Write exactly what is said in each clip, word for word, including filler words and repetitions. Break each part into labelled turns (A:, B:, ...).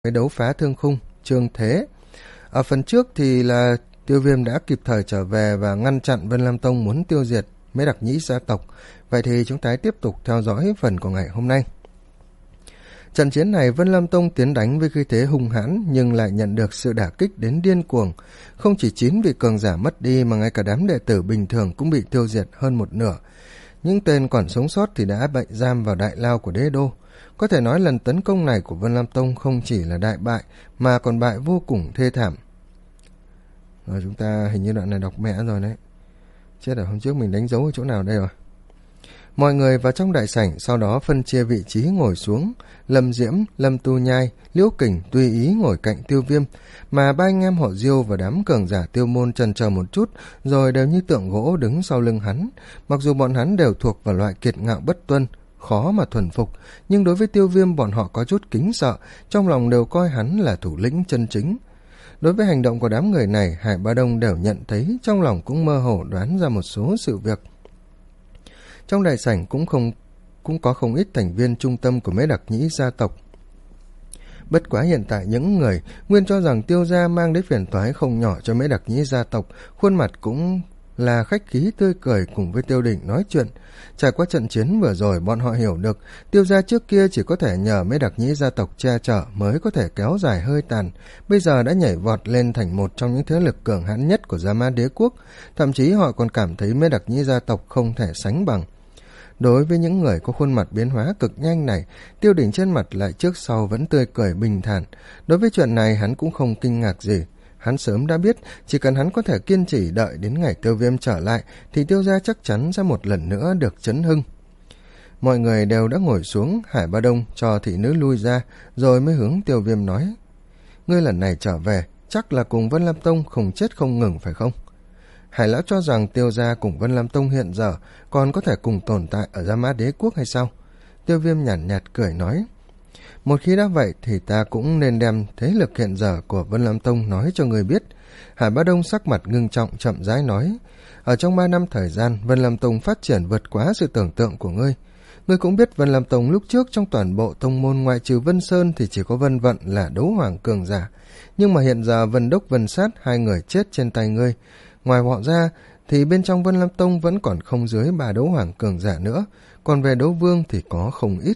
A: cái đấu phá thương khung, Trương Thế. Ở phần trước thì là Tiêu Viêm đã kịp thời trở về và ngăn chặn Vân Lam Tông muốn tiêu diệt mấy đặc nhĩ gia tộc. Vậy thì chúng ta tiếp tục theo dõi phần của ngày hôm nay. Trận chiến này Vân Lam Tông tiến đánh với khí thế hung hãn nhưng lại nhận được sự đả kích đến điên cuồng. Không chỉ chín vị cường giả mất đi mà ngay cả đám đệ tử bình thường cũng bị tiêu diệt hơn một nửa. Những tên còn sống sót thì đã bị giam vào đại lao của đế đô. Có thể nói lần tấn công này của Vân Lam Tông không chỉ là đại bại mà còn bại vô cùng thê thảm. Rồi chúng ta hình như đoạn này đọc mẹ rồi đấy. Chết ở hôm trước mình đánh dấu ở chỗ nào đây rồi. Mọi người vào trong đại sảnh sau đó phân chia vị trí ngồi xuống. Lâm Diễm, Lâm Tu Nhai, Liễu Kình tùy ý ngồi cạnh Tiêu Viêm, mà ba anh em họ Diêu và đám cường giả Tiêu Môn chần chờ một chút rồi đều như tượng gỗ đứng sau lưng hắn. Mặc dù bọn hắn đều thuộc vào loại kiệt ngạo bất tuân, khó mà thuần phục, nhưng đối với Tiêu Viêm bọn họ có chút kính sợ, trong lòng đều coi hắn là thủ lĩnh chân chính. Đối với hành động của đám người này, Hải Ba Đông đều nhận thấy, trong lòng cũng mơ hồ đoán ra một số sự việc. Trong đại sảnh cũng không cũng có không ít thành viên trung tâm của mấy đặc nhĩ gia tộc. Bất quá hiện tại những người nguyên cho rằng Tiêu gia mang đến phiền toái không nhỏ cho mấy đặc nhĩ gia tộc, khuôn mặt cũng là khách khí tươi cười cùng với Tiêu Định nói chuyện. Trải qua trận chiến vừa rồi, bọn họ hiểu được Tiêu gia trước kia chỉ có thể nhờ mấy đặc nhĩ gia tộc che chở mới có thể kéo dài hơi tàn, bây giờ đã nhảy vọt lên thành một trong những thế lực cường hãn nhất của Gia Ma Đế quốc, thậm chí họ còn cảm thấy mấy đặc nhĩ gia tộc không thể sánh bằng. Đối với những người có khuôn mặt biến hóa cực nhanh này, Tiêu Đỉnh trên mặt lại trước sau vẫn tươi cười bình thản. Đối với chuyện này hắn cũng không kinh ngạc gì. Hắn sớm đã biết chỉ cần hắn có thể kiên trì đợi đến ngày Tiêu Viêm trở lại thì Tiêu gia chắc chắn sẽ một lần nữa được chấn hưng. Mọi người đều đã ngồi xuống, Hải Ba Đông cho thị nữ lui ra rồi mới hướng Tiêu Viêm nói: Ngươi lần này trở về chắc là cùng Vân Lam Tông không chết không ngừng phải không? Hải lão cho rằng Tiêu gia cùng Vân Lam Tông hiện giờ còn có thể cùng tồn tại ở Gia Ma Đế quốc hay sao? Tiêu Viêm nhàn nhạt, nhạt cười nói: Một khi đã vậy thì ta cũng nên đem thế lực hiện giờ của Vân Lam Tông nói cho người biết. Hải Bá Đông sắc mặt ngưng trọng chậm rãi nói: Ở trong ba năm thời gian, Vân Lam Tông phát triển vượt quá sự tưởng tượng của ngươi. Ngươi cũng biết Vân Lam Tông lúc trước trong toàn bộ tông môn ngoại trừ Vân Sơn thì chỉ có Vân Vận là đấu hoàng cường giả. Nhưng mà hiện giờ Vân Đốc Vân Sát hai người chết trên tay ngươi. Ngoài họ ra thì bên trong Vân Lam Tông vẫn còn không dưới ba đấu hoàng cường giả nữa, còn về đấu vương thì có không ít.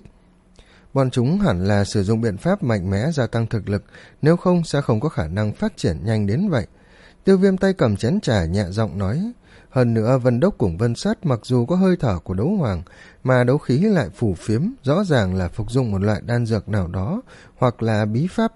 A: Bọn chúng hẳn là sử dụng biện pháp mạnh mẽ gia tăng thực lực, nếu không sẽ không có khả năng phát triển nhanh đến vậy. Tiêu Viêm tay cầm chén trà nhẹ giọng nói: Hơn nữa Vân Đốc cùng Vân Sát mặc dù có hơi thở của đấu hoàng, mà đấu khí lại phủ phiếm, rõ ràng là phục dụng một loại đan dược nào đó hoặc là bí pháp.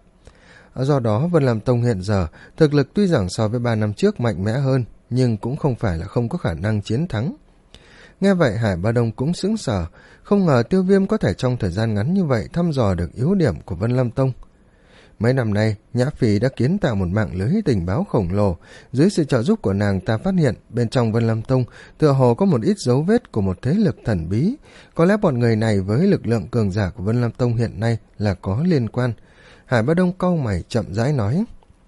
A: Do đó Vân Lam Tông hiện giờ thực lực tuy rằng so với ba năm trước mạnh mẽ hơn, nhưng cũng không phải là không có khả năng chiến thắng. Nghe vậy Hải Ba Đông cũng sững sờ, không ngờ Tiêu Viêm có thể trong thời gian ngắn như vậy thăm dò được yếu điểm của Vân Lam Tông. Mấy năm nay, Nhã Phi đã kiến tạo một mạng lưới tình báo khổng lồ. Dưới sự trợ giúp của nàng, ta phát hiện bên trong Vân Lam Tông tựa hồ có một ít dấu vết của một thế lực thần bí. Có lẽ bọn người này với lực lượng cường giả của Vân Lam Tông hiện nay là có liên quan. Hải Ba Đông cau mày chậm rãi nói.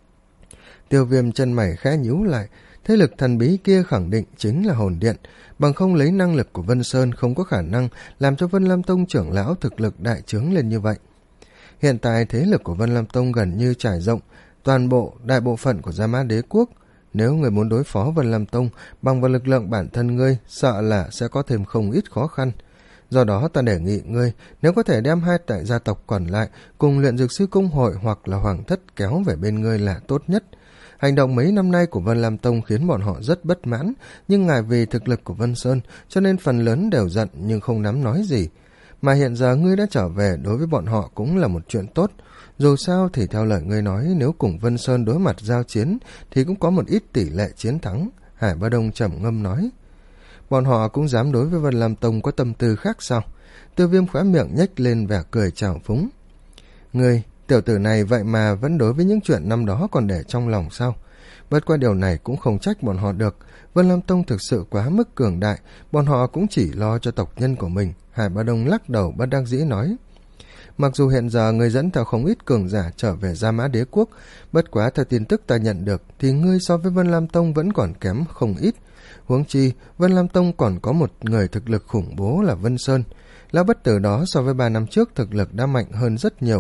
A: Tiêu Viêm chân mày khẽ nhíu lại. Thế lực thần bí kia khẳng định chính là hồn điện, bằng không lấy năng lực của Vân Sơn không có khả năng làm cho Vân Lam Tông trưởng lão thực lực đại trướng lên như vậy. Hiện tại thế lực của Vân Lam Tông gần như trải rộng toàn bộ đại bộ phận của Gia Ma Đế quốc. Nếu người muốn đối phó Vân Lam Tông bằng vào lực lượng bản thân ngươi, sợ là sẽ có thêm không ít khó khăn. Do đó ta đề nghị ngươi nếu có thể đem hai đại gia tộc còn lại cùng luyện dược sư công hội hoặc là hoàng thất kéo về bên ngươi là tốt nhất. Hành động mấy năm nay của Vân Lam Tông khiến bọn họ rất bất mãn, nhưng ngài vì thực lực của Vân Sơn cho nên phần lớn đều giận nhưng không dám nói gì. Mà hiện giờ ngươi đã trở về đối với bọn họ cũng là một chuyện tốt. Dù sao thì theo lời ngươi nói, nếu cùng Vân Sơn đối mặt giao chiến thì cũng có một ít tỷ lệ chiến thắng. Hải Ba Đông trầm ngâm nói. Bọn họ cũng dám đối với Vân Lam Tông có tâm tư khác sao? Tiêu Viêm khóe miệng nhếch lên vẻ cười trào phúng. Ngươi, tiểu tử này vậy mà vẫn đối với những chuyện năm đó còn để trong lòng sao? Bất qua điều này cũng không trách bọn họ được. Vân Lam Tông thực sự quá mức cường đại, bọn họ cũng chỉ lo cho tộc nhân của mình. Hải Ba Đông lắc đầu bất đắc dĩ nói. Mặc dù hiện giờ người dẫn theo không ít cường giả trở về Gia Mã Đế quốc, bất quá theo tin tức ta nhận được thì ngươi so với Vân Lam Tông vẫn còn kém không ít. Huống chi Vân Lam Tông còn có một người thực lực khủng bố là Vân Sơn. Lão bất tử đó so với ba năm trước thực lực đã mạnh hơn rất nhiều.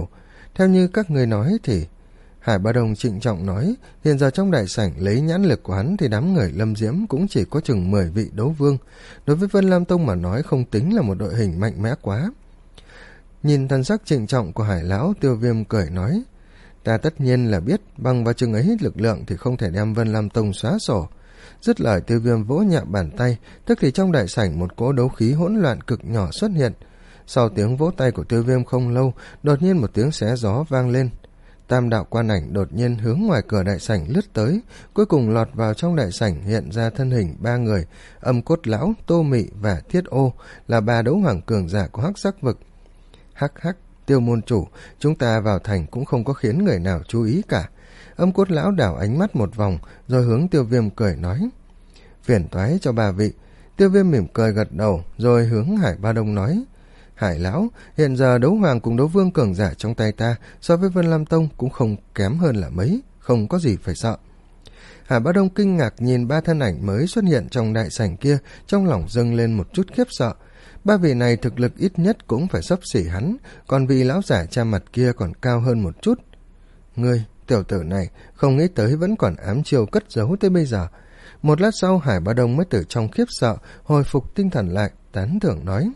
A: theo như các người nói thì... Hải Ba Đông trịnh trọng nói, hiện giờ trong đại sảnh lấy nhãn lực của hắn thì đám người Lâm Diễm cũng chỉ có chừng mười vị đấu vương. Đối với Vân Lam Tông mà nói không tính là một đội hình mạnh mẽ quá. Nhìn thần sắc trịnh trọng của Hải lão, Tiêu Viêm cười nói, ta tất nhiên là biết bằng vào chừng ấy lực lượng thì không thể đem Vân Lam Tông xóa sổ. Dứt lời, Tiêu Viêm vỗ nhẹ bàn tay, tức thì trong đại sảnh một cỗ đấu khí hỗn loạn cực nhỏ xuất hiện. Sau tiếng vỗ tay của Tiêu Viêm không lâu, đột nhiên một tiếng xé gió vang lên. Tam đạo quan ảnh đột nhiên hướng ngoài cửa đại sảnh lướt tới, cuối cùng lọt vào trong đại sảnh, hiện ra thân hình ba người, Âm Cốt Lão, Tô Mị và Thiết Ô, là ba đấu hoàng cường giả của Hắc Sắc Vực. Hắc hắc, Tiêu môn chủ, chúng ta vào thành cũng không có khiến người nào chú ý cả. Âm Cốt Lão đảo ánh mắt một vòng, rồi hướng Tiêu Viêm cười nói, phiền toái cho bà vị. Tiêu Viêm mỉm cười gật đầu, rồi hướng Hải Ba Đông nói, Hải lão, hiện giờ đấu hoàng cùng đấu vương cường giả trong tay ta so với Vân Lam Tông cũng không kém hơn là mấy, không có gì phải sợ. Hải Ba Đông kinh ngạc nhìn ba thân ảnh mới xuất hiện trong đại sảnh kia, trong lòng dâng lên một chút khiếp sợ. Ba vị này thực lực ít nhất cũng phải xấp xỉ hắn, còn vị lão giả cha mặt kia còn cao hơn một chút. Ngươi, tiểu tử này, không nghĩ tới vẫn còn ám chiêu cất giấu tới bây giờ. Một lát sau, Hải Ba Đông mới từ trong khiếp sợ hồi phục tinh thần lại, tán thưởng nói.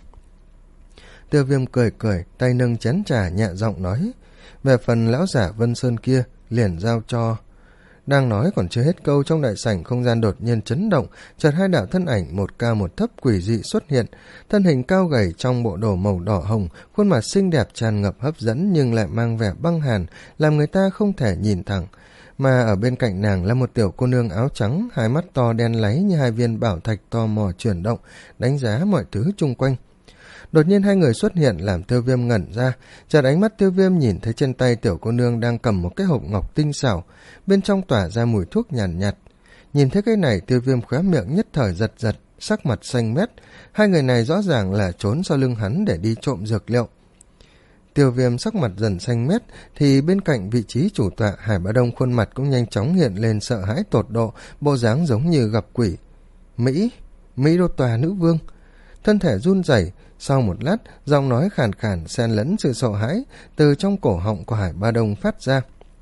A: Tiêu Viêm cười cười, tay nâng chén trà nhẹ giọng nói, về phần lão giả Vân Sơn kia liền giao cho. Đang nói còn chưa hết câu, trong đại sảnh không gian đột nhiên chấn động, chợt hai đạo thân ảnh một cao một thấp quỷ dị xuất hiện. Thân hình cao gầy trong bộ đồ màu đỏ hồng, khuôn mặt xinh đẹp tràn ngập hấp dẫn nhưng lại mang vẻ băng hàn, làm người ta không thể nhìn thẳng. Mà ở bên cạnh nàng là một tiểu cô nương áo trắng, hai mắt to đen láy như hai viên bảo thạch tò mò chuyển động, đánh giá mọi thứ chung quanh. Đột nhiên hai người xuất hiện làm Tiêu Viêm ngẩn ra, chợt ánh mắt Tiêu Viêm nhìn thấy trên tay tiểu cô nương đang cầm một cái hộp ngọc tinh xảo, bên trong tỏa ra mùi thuốc nhàn nhạt, nhạt. Nhìn thấy cái này, Tiêu Viêm khóe miệng nhất thời giật giật, sắc mặt xanh mét. Hai người này rõ ràng là trốn sau lưng hắn để đi trộm dược liệu. Tiêu Viêm sắc mặt dần xanh mét, thì bên cạnh vị trí chủ tọa Hải Ba Đông khuôn mặt cũng nhanh chóng hiện lên sợ hãi tột độ, bộ dáng giống như gặp quỷ. Mỹ, Mỹ đô tòa nữ vương. Thân thể run rẩy. Sau một lát, giọng nói khàn khàn xen lẫn sự sợ hãi từ trong cổ họng của Hải Ba Đông phát ra.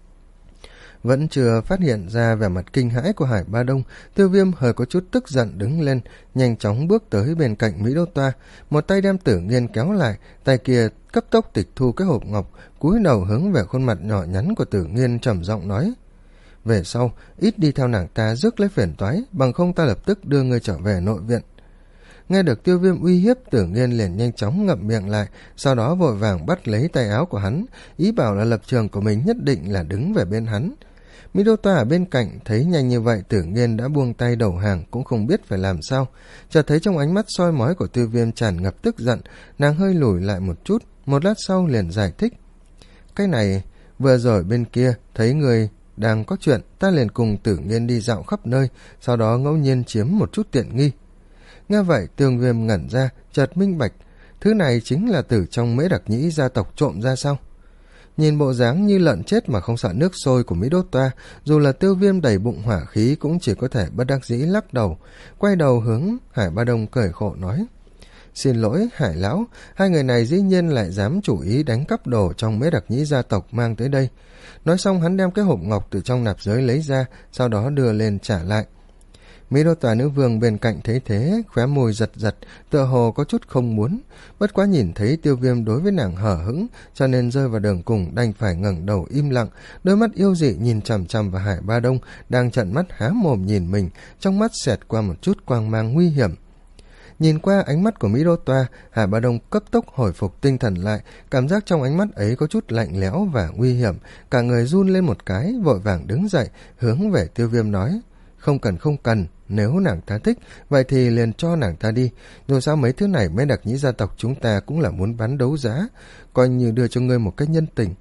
A: Vẫn chưa phát hiện ra vẻ mặt kinh hãi của Hải Ba Đông, Tiêu Viêm hơi có chút tức giận đứng lên, nhanh chóng bước tới bên cạnh Mỹ Đô Toa, một tay đem Tử Nghiên kéo lại, tay kia cấp tốc tịch thu cái hộp ngọc, cúi đầu hướng về khuôn mặt nhỏ nhắn của Tử Nghiên trầm giọng nói: về sau ít đi theo nàng ta rước lấy phiền toái, bằng không ta lập tức đưa ngươi trở về nội viện. Nghe được Tiêu Viêm uy hiếp, Tử Nghiên liền nhanh chóng ngậm miệng lại, sau đó vội vàng bắt lấy tay áo của hắn, ý bảo là lập trường của mình nhất định là đứng về bên hắn. Mỹ Đô Toa ở bên cạnh thấy nhanh như vậy, Tử Nghiên đã buông tay đầu hàng, cũng không biết phải làm sao. Chợt thấy trong ánh mắt soi mói của Tiêu Viêm tràn ngập tức giận, nàng hơi lùi lại một chút, một lát sau liền giải thích: cái này vừa rồi bên kia thấy người đang có chuyện, ta liền cùng Tử Nghiên đi dạo khắp nơi, sau đó ngẫu nhiên chiếm một chút tiện nghi. Nghe vậy, Tiêu Viêm ngẩn ra, chợt minh bạch, thứ này chính là từ trong Mễ Đặc Nhĩ gia tộc trộm ra sao? Nhìn bộ dáng như lợn chết mà không sợ nước sôi của Mỹ Đô Toa, dù là Tiêu Viêm đầy bụng hỏa khí cũng chỉ có thể bất đắc dĩ lắc đầu, quay đầu hướng Hải Ba Đông cười khổ nói: xin lỗi Hải lão, hai người này dĩ nhiên lại dám chủ ý đánh cắp đồ trong Mễ Đặc Nhĩ gia tộc mang tới đây. Nói xong hắn đem cái hộp ngọc từ trong nạp giới lấy ra, sau đó đưa lên trả lại. Mỹ Đô Tòa nữ vương bên cạnh thấy thế, khóe môi giật giật, tựa hồ có chút không muốn, bất quá nhìn thấy Tiêu Viêm đối với nàng hở hững, cho nên rơi vào đường cùng đành phải ngẩng đầu im lặng, đôi mắt yêu dị nhìn chằm chằm vào Hải Ba Đông đang trợn mắt há mồm nhìn mình, trong mắt xẹt qua một chút quang mang nguy hiểm. Nhìn qua ánh mắt của Mỹ Đô Toa, Hải Ba Đông cấp tốc hồi phục tinh thần lại, cảm giác trong ánh mắt ấy có chút lạnh lẽo và nguy hiểm, cả người run lên một cái, vội vàng đứng dậy, hướng về Tiêu Viêm nói: không cần không cần, nếu nàng ta thích, vậy thì liền cho nàng ta đi, dù sao mấy thứ này Mễ Đặc Nhĩ gia tộc chúng ta cũng là muốn bán đấu giá, coi như đưa cho ngươi một cách nhân tình.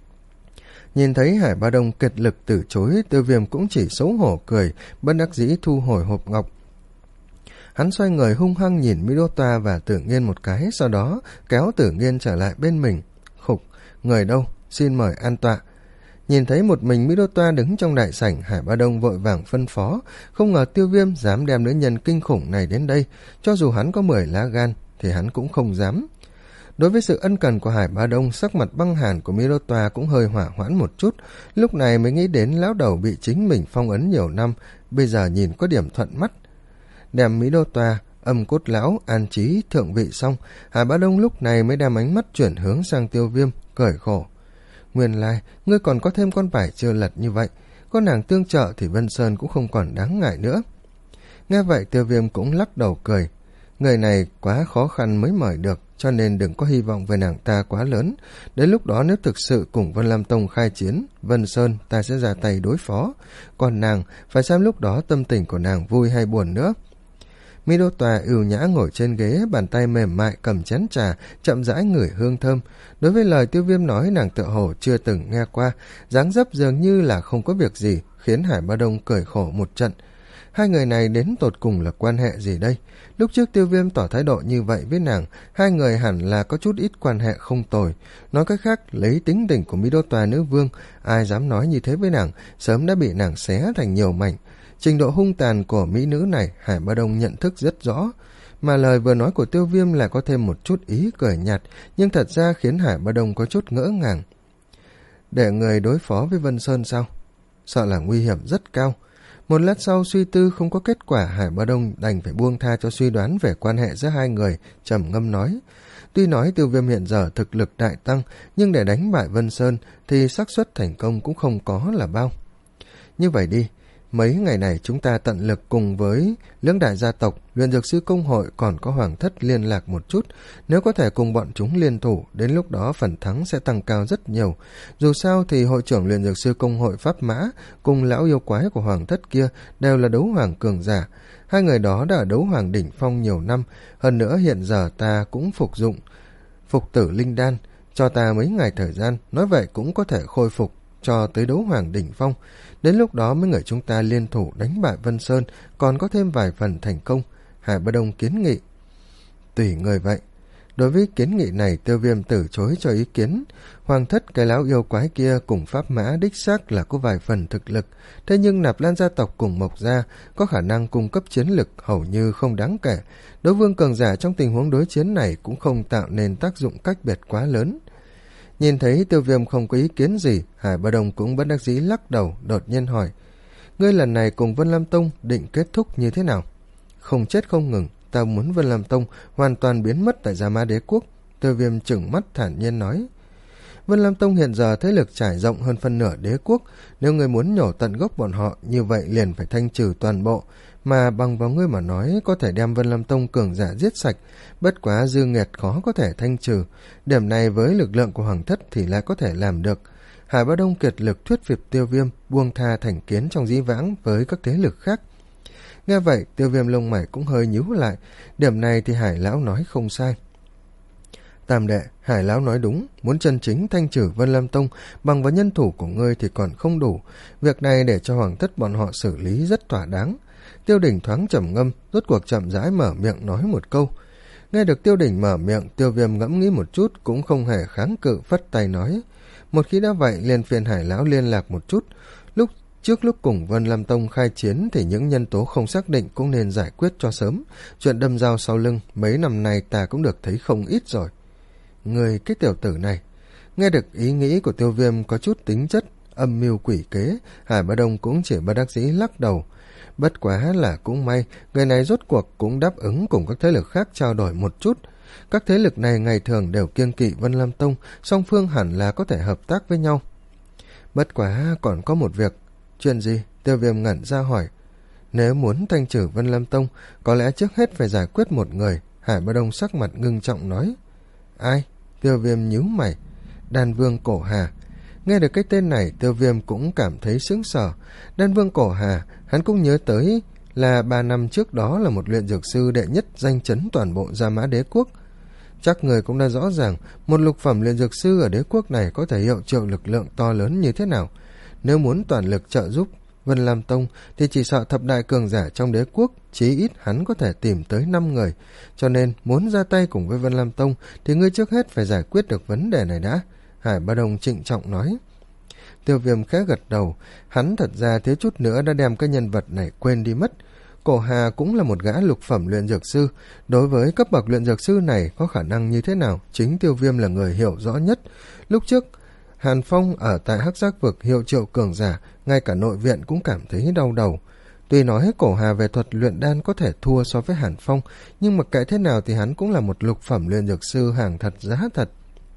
A: Nhìn thấy Hải Ba Đông kiệt lực từ chối, Tiêu Viêm cũng chỉ xấu hổ cười, bất đắc dĩ thu hồi hộp ngọc. Hắn xoay người hung hăng nhìn Mỹ Đô Toa và Tử Nghiên một cái, sau đó kéo Tử Nghiên trở lại bên mình. Khục, người đâu, xin mời an tọa. Nhìn thấy một mình Mỹ Đô Toa đứng trong đại sảnh, Hải Ba Đông vội vàng phân phó, không ngờ Tiêu Viêm dám đem nữ nhân kinh khủng này đến đây, cho dù hắn có mười lá gan thì hắn cũng không dám. Đối với sự ân cần của Hải Bá Đông, sắc mặt băng hàn của Mỹ Đô Toa cũng hơi hỏa hoãn một chút, lúc này mới nghĩ đến lão đầu bị chính mình phong ấn nhiều năm, bây giờ nhìn có điểm thuận mắt. Đem Mỹ Đô Toa, Âm Cốt Lão, an trí thượng vị xong, Hải Bá Đông lúc này mới đem ánh mắt chuyển hướng sang Tiêu Viêm, cười khổ. Nguyên lai, ngươi còn có thêm con vải chưa lật như vậy, có nàng tương trợ thì Vân Sơn cũng không còn đáng ngại nữa. Nghe vậy Tiêu Viêm cũng lắc đầu cười. Người này quá khó khăn mới mời được, cho nên đừng có hy vọng về nàng ta quá lớn. Đến lúc đó nếu thực sự cùng Vân Lam Tông khai chiến, Vân Sơn ta sẽ ra tay đối phó. Còn nàng, phải xem lúc đó tâm tình của nàng vui hay buồn nữa. Mi Đô Tòa ưu nhã ngồi trên ghế, bàn tay mềm mại cầm chén trà, chậm rãi ngửi hương thơm. Đối với lời Tiêu Viêm nói, nàng tựa hồ chưa từng nghe qua, dáng dấp dường như là không có việc gì, khiến Hải Bá Đông cười khổ một trận. Hai người này đến tột cùng là quan hệ gì đây? Lúc trước Tiêu Viêm tỏ thái độ như vậy với nàng, hai người hẳn là có chút ít quan hệ không tồi. Nói cách khác, lấy tính tình của Mỹ Đô Tòa nữ vương, ai dám nói như thế với nàng, sớm đã bị nàng xé thành nhiều mảnh. Trình độ hung tàn của mỹ nữ này, Hải Bá Đông nhận thức rất rõ. Mà lời vừa nói của Tiêu Viêm là có thêm một chút ý cười nhạt, nhưng thật ra khiến Hải Bá Đông có chút ngỡ ngàng. Để người đối phó với Vân Sơn sao? Sợ là nguy hiểm rất cao. Một lát sau suy tư không có kết quả, Hải Bá Đông đành phải buông tha cho suy đoán về quan hệ giữa hai người, trầm ngâm nói. Tuy nói Tiêu Viêm hiện giờ thực lực đại tăng, nhưng để đánh bại Vân Sơn thì xác suất thành công cũng không có là bao. Như vậy đi, mấy ngày này chúng ta tận lực cùng với lưỡng đại gia tộc, luyện dược sư công hội còn có hoàng thất liên lạc một chút. Nếu có thể cùng bọn chúng liên thủ, đến lúc đó phần thắng sẽ tăng cao rất nhiều. Dù sao thì hội trưởng luyện dược sư công hội Pháp Mã cùng lão yêu quái của hoàng thất kia đều là đấu hoàng cường giả. Hai người đó đã ở đấu hoàng đỉnh phong nhiều năm. Hơn nữa hiện giờ ta cũng phục dụng phục tử linh đan, cho ta mấy ngày thời gian, nói vậy cũng có thể khôi phục cho tới đấu hoàng đỉnh phong. Đến lúc đó mấy người chúng ta liên thủ đánh bại Vân Sơn, còn có thêm vài phần thành công. Hải Bá Đông kiến nghị. Tùy người vậy. Đối với kiến nghị này, Tiêu Viêm từ chối cho ý kiến. Hoàng thất cái lão yêu quái kia cùng Pháp Mã đích xác là có vài phần thực lực, thế nhưng Nạp Lan gia tộc cùng Mộc gia có khả năng cung cấp chiến lực hầu như không đáng kể. Đấu vương cường giả trong tình huống đối chiến này cũng không tạo nên tác dụng cách biệt quá lớn. Nhìn thấy Tiêu Viêm không có ý kiến gì, Hải Bá Đông cũng bất đắc dĩ lắc đầu, đột nhiên hỏi. Ngươi lần này cùng Vân Lam Tông định kết thúc như thế nào? Không chết không ngừng, ta muốn Vân Lam Tông hoàn toàn biến mất tại Gia Mã Đế Quốc. Tiêu Viêm trừng mắt thản nhiên nói. Vân Lam Tông hiện giờ thế lực trải rộng hơn phân nửa đế quốc, nếu ngươi muốn nhổ tận gốc bọn họ, như vậy liền phải thanh trừ toàn bộ, mà bằng vào ngươi mà nói có thể đem Vân Lam Tông cường giả giết sạch, bất quá dư nghiệt khó có thể thanh trừ, điểm này với lực lượng của hoàng thất thì lại có thể làm được. Hải Bá Đông kiệt lực thuyết phục Tiêu Viêm buông tha thành kiến trong dĩ vãng với các thế lực khác. Nghe vậy, Tiêu Viêm lông mày cũng hơi nhíu lại, điểm này thì Hải lão nói không sai. Tam đệ, Hải lão nói đúng, muốn chân chính thanh trừ Vân Lam Tông bằng vào nhân thủ của ngươi thì còn không đủ, việc này để cho hoàng thất bọn họ xử lý rất thỏa đáng. Tiêu Đỉnh thoáng trầm ngâm, rốt cuộc chậm rãi mở miệng nói một câu. Nghe được Tiêu Đỉnh mở miệng, Tiêu Viêm ngẫm nghĩ một chút cũng không hề kháng cự, phất tay nói. Một khi đã vậy, liền phiền Hải lão liên lạc một chút. Lúc trước lúc cùng Vân Lam Tông khai chiến thì những nhân tố không xác định cũng nên giải quyết cho sớm. Chuyện đâm dao sau lưng mấy năm nay ta cũng được thấy không ít rồi. Người cái tiểu tử này. Nghe được ý nghĩ của Tiêu Viêm có chút tính chất âm mưu quỷ kế, Hải Bá Đông cũng chỉ bất đắc dĩ lắc đầu. Bất quá là cũng may, người này rốt cuộc cũng đáp ứng cùng các thế lực khác trao đổi một chút. Các thế lực này ngày thường đều kiêng kỵ Vân Lam Tông, song phương hẳn là có thể hợp tác với nhau. Bất quá còn có một việc. Chuyện gì? Tiêu Viêm ngẩn ra hỏi. Nếu muốn thanh trừ Vân Lam Tông, có lẽ trước hết phải giải quyết một người. Hải Bá Đông sắc mặt ngưng trọng nói. Ai? Tiêu Viêm nhíu mày. Đan Vương Cổ Hà. Nghe được cái tên này, Tiêu Viêm cũng cảm thấy sững sờ. Đan Vương Cổ Hà, hắn cũng nhớ tới là ba năm trước đó là một luyện dược sư đệ nhất danh chấn toàn bộ Gia Mã Đế Quốc. Chắc người cũng đã rõ ràng, một lục phẩm luyện dược sư ở đế quốc này có thể hiệu triệu lực lượng to lớn như thế nào. Nếu muốn toàn lực trợ giúp Vân Lam Tông thì chỉ sợ thập đại cường giả trong đế quốc, chí ít hắn có thể tìm tới năm người. Cho nên muốn ra tay cùng với Vân Lam Tông thì ngươi trước hết phải giải quyết được vấn đề này đã. Hải Bá Đông trịnh trọng nói. Tiêu Viêm khẽ gật đầu, hắn thật ra thiếu chút nữa đã đem cái nhân vật này quên đi mất. Cổ Hà cũng là một gã lục phẩm luyện dược sư. Đối với cấp bậc luyện dược sư này có khả năng như thế nào, chính Tiêu Viêm là người hiểu rõ nhất. Lúc trước Hàn Phong ở tại Hắc Giác Vực hiệu triệu cường giả, ngay cả nội viện cũng cảm thấy đau đầu. Tuy nói Cổ Hà về thuật luyện đan có thể thua so với Hàn Phong, nhưng mặc kệ thế nào thì hắn cũng là một lục phẩm luyện dược sư hàng thật giá thật.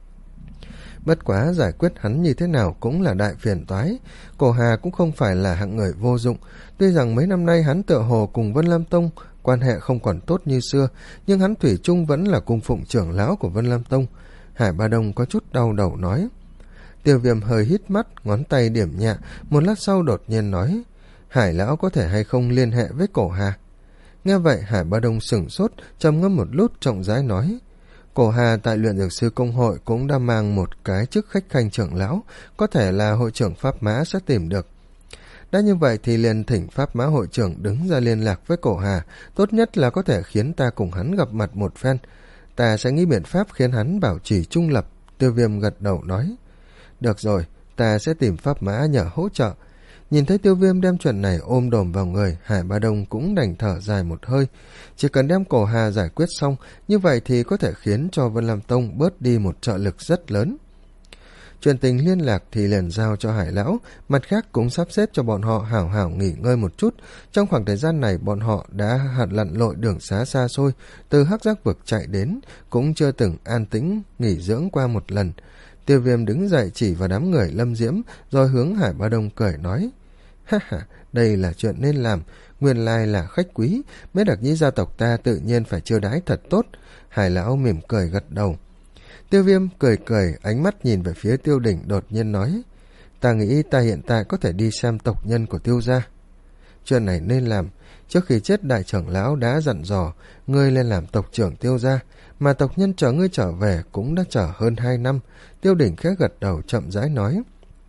A: Bất quá giải quyết hắn như thế nào cũng là đại phiền toái. Cổ Hà cũng không phải là hạng người vô dụng. Tuy rằng mấy năm nay hắn tựa hồ cùng Vân Lam Tông quan hệ không còn tốt như xưa, nhưng hắn thủy chung vẫn là cung phụng trưởng lão của Vân Lam Tông. Hải Ba Đông có chút đau đầu nói. Tiêu Viêm hơi hít mắt, ngón tay điểm nhẹ, một lát sau đột nhiên nói, Hải lão có thể hay không liên hệ với Cổ Hà? Nghe vậy Hải Ba Đông sửng sốt, trầm ngâm một lúc trọng rãi nói, Cổ Hà tại luyện dược sư công hội cũng đã mang một cái chức khách khanh trưởng lão, có thể là hội trưởng Pháp Mã sẽ tìm được. Đã như vậy thì liền thỉnh Pháp Mã hội trưởng đứng ra liên lạc với Cổ Hà, tốt nhất là có thể khiến ta cùng hắn gặp mặt một phen. Ta sẽ nghĩ biện pháp khiến hắn bảo trì trung lập. Tiêu Viêm gật đầu nói, được rồi, ta sẽ tìm Pháp Mã nhờ hỗ trợ. Nhìn thấy Tiêu Viêm đem chuyện này ôm đồm vào người, Hải Ba Đông cũng đành thở dài một hơi. Chỉ cần đem Cổ Hà giải quyết xong, như vậy thì có thể khiến cho Vân Lam Tông bớt đi một trợ lực rất lớn. Chuyện tình liên lạc thì liền giao cho Hải lão, mặt khác cũng sắp xếp cho bọn họ hảo hảo nghỉ ngơi một chút. Trong khoảng thời gian này bọn họ đã hạt lặn lội đường xá xa xôi, từ Hắc Giác Vực chạy đến, cũng chưa từng an tĩnh nghỉ dưỡng qua một lần. Tiêu Viêm đứng dậy chỉ vào đám người Lâm Diễm, rồi hướng Hải Ba Đông cười nói, ha ha, đây là chuyện nên làm, nguyên lai là khách quý, mấy đặc nhĩ gia tộc ta tự nhiên phải chiêu đãi thật tốt. Hải lão mỉm cười gật đầu. Tiêu Viêm cười cười, ánh mắt nhìn về phía Tiêu Đỉnh, đột nhiên nói, ta nghĩ ta hiện tại có thể đi xem tộc nhân của Tiêu gia. Chuyện này nên làm, trước khi chết đại trưởng lão đã dặn dò, ngươi lên làm tộc trưởng Tiêu gia, mà tộc nhân chờ ngươi trở về cũng đã chờ hơn hai năm. Tiêu Đỉnh khẽ gật đầu chậm rãi nói.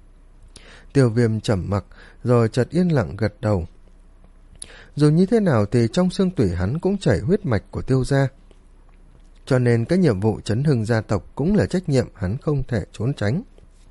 A: Tiêu Viêm trầm mặc, rồi chợt yên lặng gật đầu. Dù như thế nào thì trong xương tủy hắn cũng chảy huyết mạch của Tiêu gia, cho nên cái nhiệm vụ chấn hưng gia tộc cũng là trách nhiệm hắn không thể trốn tránh.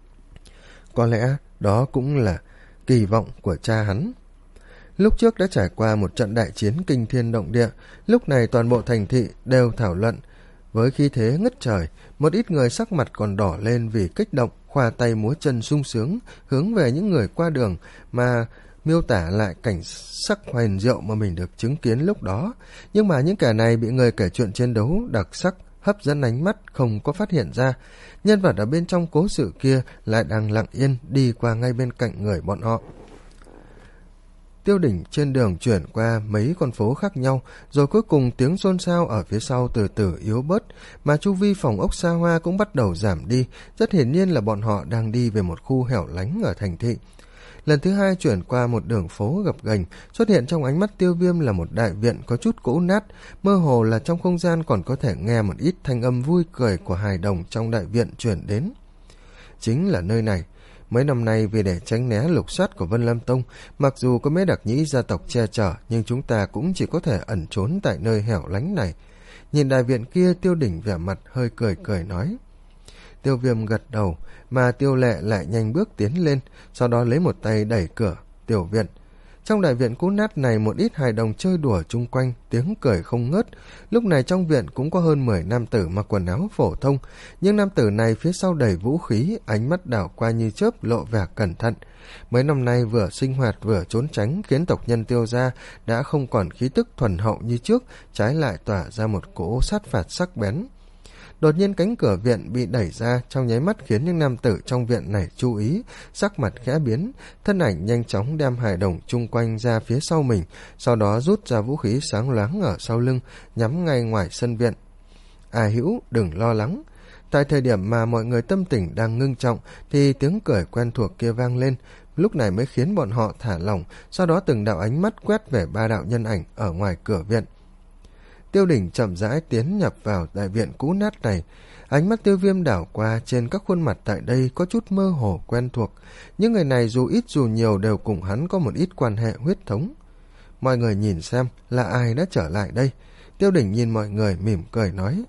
A: Có lẽ đó cũng là kỳ vọng của cha hắn. Lúc trước đã trải qua một trận đại chiến kinh thiên động địa, lúc này toàn bộ thành thị đều thảo luận. Với khí thế ngất trời, một ít người sắc mặt còn đỏ lên vì kích động, khoa tay múa chân sung sướng, hướng về những người qua đường mà miêu tả lại cảnh sắc huyền diệu mà mình được chứng kiến lúc đó. Nhưng mà những kẻ này bị người kể chuyện chiến đấu đặc sắc hấp dẫn ánh mắt, không có phát hiện ra nhân vật ở bên trong cố sự kia lại đang lặng yên đi qua ngay bên cạnh người bọn họ. Tiêu Đỉnh trên đường chuyển qua mấy con phố khác nhau, rồi cuối cùng tiếng xôn xao ở phía sau từ từ yếu bớt, mà chu vi phòng ốc xa hoa cũng bắt đầu giảm đi. Rất hiển nhiên là bọn họ đang đi về một khu hẻo lánh ở thành thị. Lần thứ hai chuyển qua một đường phố gập ghềnh, xuất hiện trong ánh mắt Tiêu Viêm là một đại viện có chút cũ nát, mơ hồ là trong không gian còn có thể nghe một ít thanh âm vui cười của hài đồng trong đại viện chuyển đến. Chính là nơi này. Mấy năm nay vì để tránh né lục soát của Vân Lam Tông, mặc dù có mấy đặc nhĩ gia tộc che chở, nhưng chúng ta cũng chỉ có thể ẩn trốn tại nơi hẻo lánh này. Nhìn đại viện kia, Tiêu Đỉnh vẻ mặt hơi cười cười nói. Tiêu Viêm gật đầu, mà Tiêu Lệ lại nhanh bước tiến lên, sau đó lấy một tay đẩy cửa tiểu viện. Trong đại viện cũ nát này, một ít hài đồng chơi đùa chung quanh, tiếng cười không ngớt. Lúc này trong viện cũng có hơn mười nam tử mặc quần áo phổ thông, nhưng nam tử này phía sau đầy vũ khí, ánh mắt đảo qua như chớp, lộ vẻ cẩn thận. Mấy năm nay vừa sinh hoạt vừa trốn tránh, khiến tộc nhân Tiêu gia đã không còn khí tức thuần hậu như trước, trái lại tỏa ra một cỗ sát phạt sắc bén. Đột nhiên cánh cửa viện bị đẩy ra, trong nháy mắt khiến những nam tử trong viện này chú ý, sắc mặt khẽ biến, thân ảnh nhanh chóng đem hài đồng chung quanh ra phía sau mình, sau đó rút ra vũ khí sáng loáng ở sau lưng, nhắm ngay ngoài sân viện. À Hữu, đừng lo lắng. Tại thời điểm mà mọi người tâm tình đang ngưng trọng, thì tiếng cười quen thuộc kia vang lên, lúc này mới khiến bọn họ thả lỏng, sau đó từng đạo ánh mắt quét về ba đạo nhân ảnh ở ngoài cửa viện. Tiêu Đỉnh chậm rãi tiến nhập vào đại viện cũ nát này, ánh mắt Tiêu Viêm đảo qua trên các khuôn mặt tại đây có chút mơ hồ quen thuộc, những người này dù ít dù nhiều đều cùng hắn có một ít quan hệ huyết thống. Mọi người nhìn xem là ai đã trở lại đây. Tiêu Đỉnh nhìn mọi người mỉm cười nói,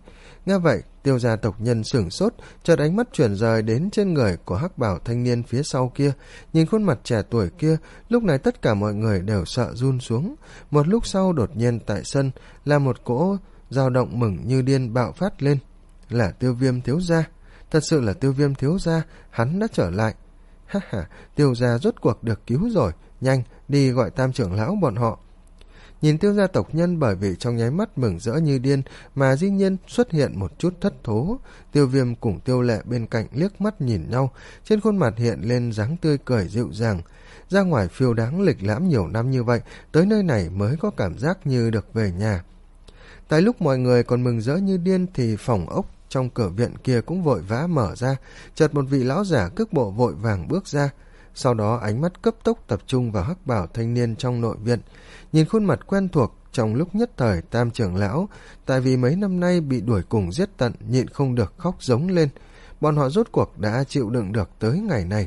A: Nghe vậy, Tiêu gia tộc nhân sửng sốt, chợt ánh mắt chuyển rời đến trên người của hắc bào thanh niên phía sau kia. Nhìn khuôn mặt trẻ tuổi kia, lúc này tất cả mọi người đều sợ run xuống. Một lúc sau đột nhiên tại sân là một cỗ dao động mừng như điên bạo phát lên. Là Tiêu Viêm thiếu gia. Thật sự là Tiêu Viêm thiếu gia, hắn đã trở lại. Ha ha, Tiêu gia rốt cuộc được cứu rồi, nhanh đi gọi Tam trưởng lão bọn họ. Nhìn Tiêu gia tộc nhân bởi vì trong nháy mắt mừng rỡ như điên mà dĩ nhiên xuất hiện một chút thất thố. Tiêu Viêm cùng Tiêu Lệ bên cạnh liếc mắt nhìn nhau, trên khuôn mặt hiện lên dáng tươi cười dịu dàng. Ra ngoài phiêu đáng lịch lãm nhiều năm như vậy, tới nơi này mới có cảm giác như được về nhà. Tại lúc mọi người còn mừng rỡ như điên thì phòng ốc trong cửa viện kia cũng vội vã mở ra, chợt một vị lão giả cước bộ vội vàng bước ra. Sau đó ánh mắt cấp tốc tập trung vào hắc bảo thanh niên trong nội viện. Nhìn khuôn mặt quen thuộc, trong lúc nhất thời Tam trưởng lão, tại vì mấy năm nay bị đuổi cùng giết tận, nhịn không được khóc giống lên. Bọn họ rốt cuộc đã chịu đựng được tới ngày này.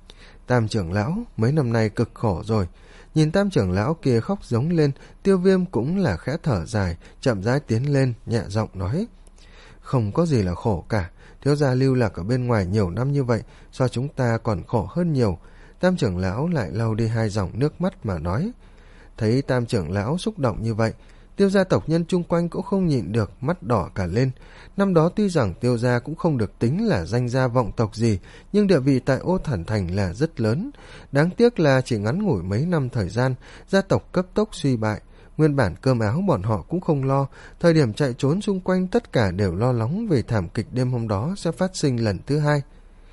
A: Tam trưởng lão, mấy năm nay cực khổ rồi. Nhìn Tam trưởng lão kia khóc giống lên, Tiêu Viêm cũng là khẽ thở dài, chậm rãi tiến lên, nhẹ giọng nói. Không có gì là khổ cả, thiếu gia lưu lạc ở bên ngoài nhiều năm như vậy, so chúng ta còn khổ hơn nhiều. Tam trưởng lão lại lau đi hai dòng nước mắt mà nói. Thấy Tam trưởng lão xúc động như vậy, Tiêu gia tộc nhân chung quanh cũng không nhịn được, mắt đỏ cả lên. Năm đó tuy rằng Tiêu gia cũng không được tính là danh gia vọng tộc gì, nhưng địa vị tại Ô Thản Thành là rất lớn. Đáng tiếc là chỉ ngắn ngủi mấy năm thời gian, gia tộc cấp tốc suy bại. Nguyên bản cơm áo bọn họ cũng không lo, thời điểm chạy trốn xung quanh tất cả đều lo lắng về thảm kịch đêm hôm đó sẽ phát sinh lần thứ hai.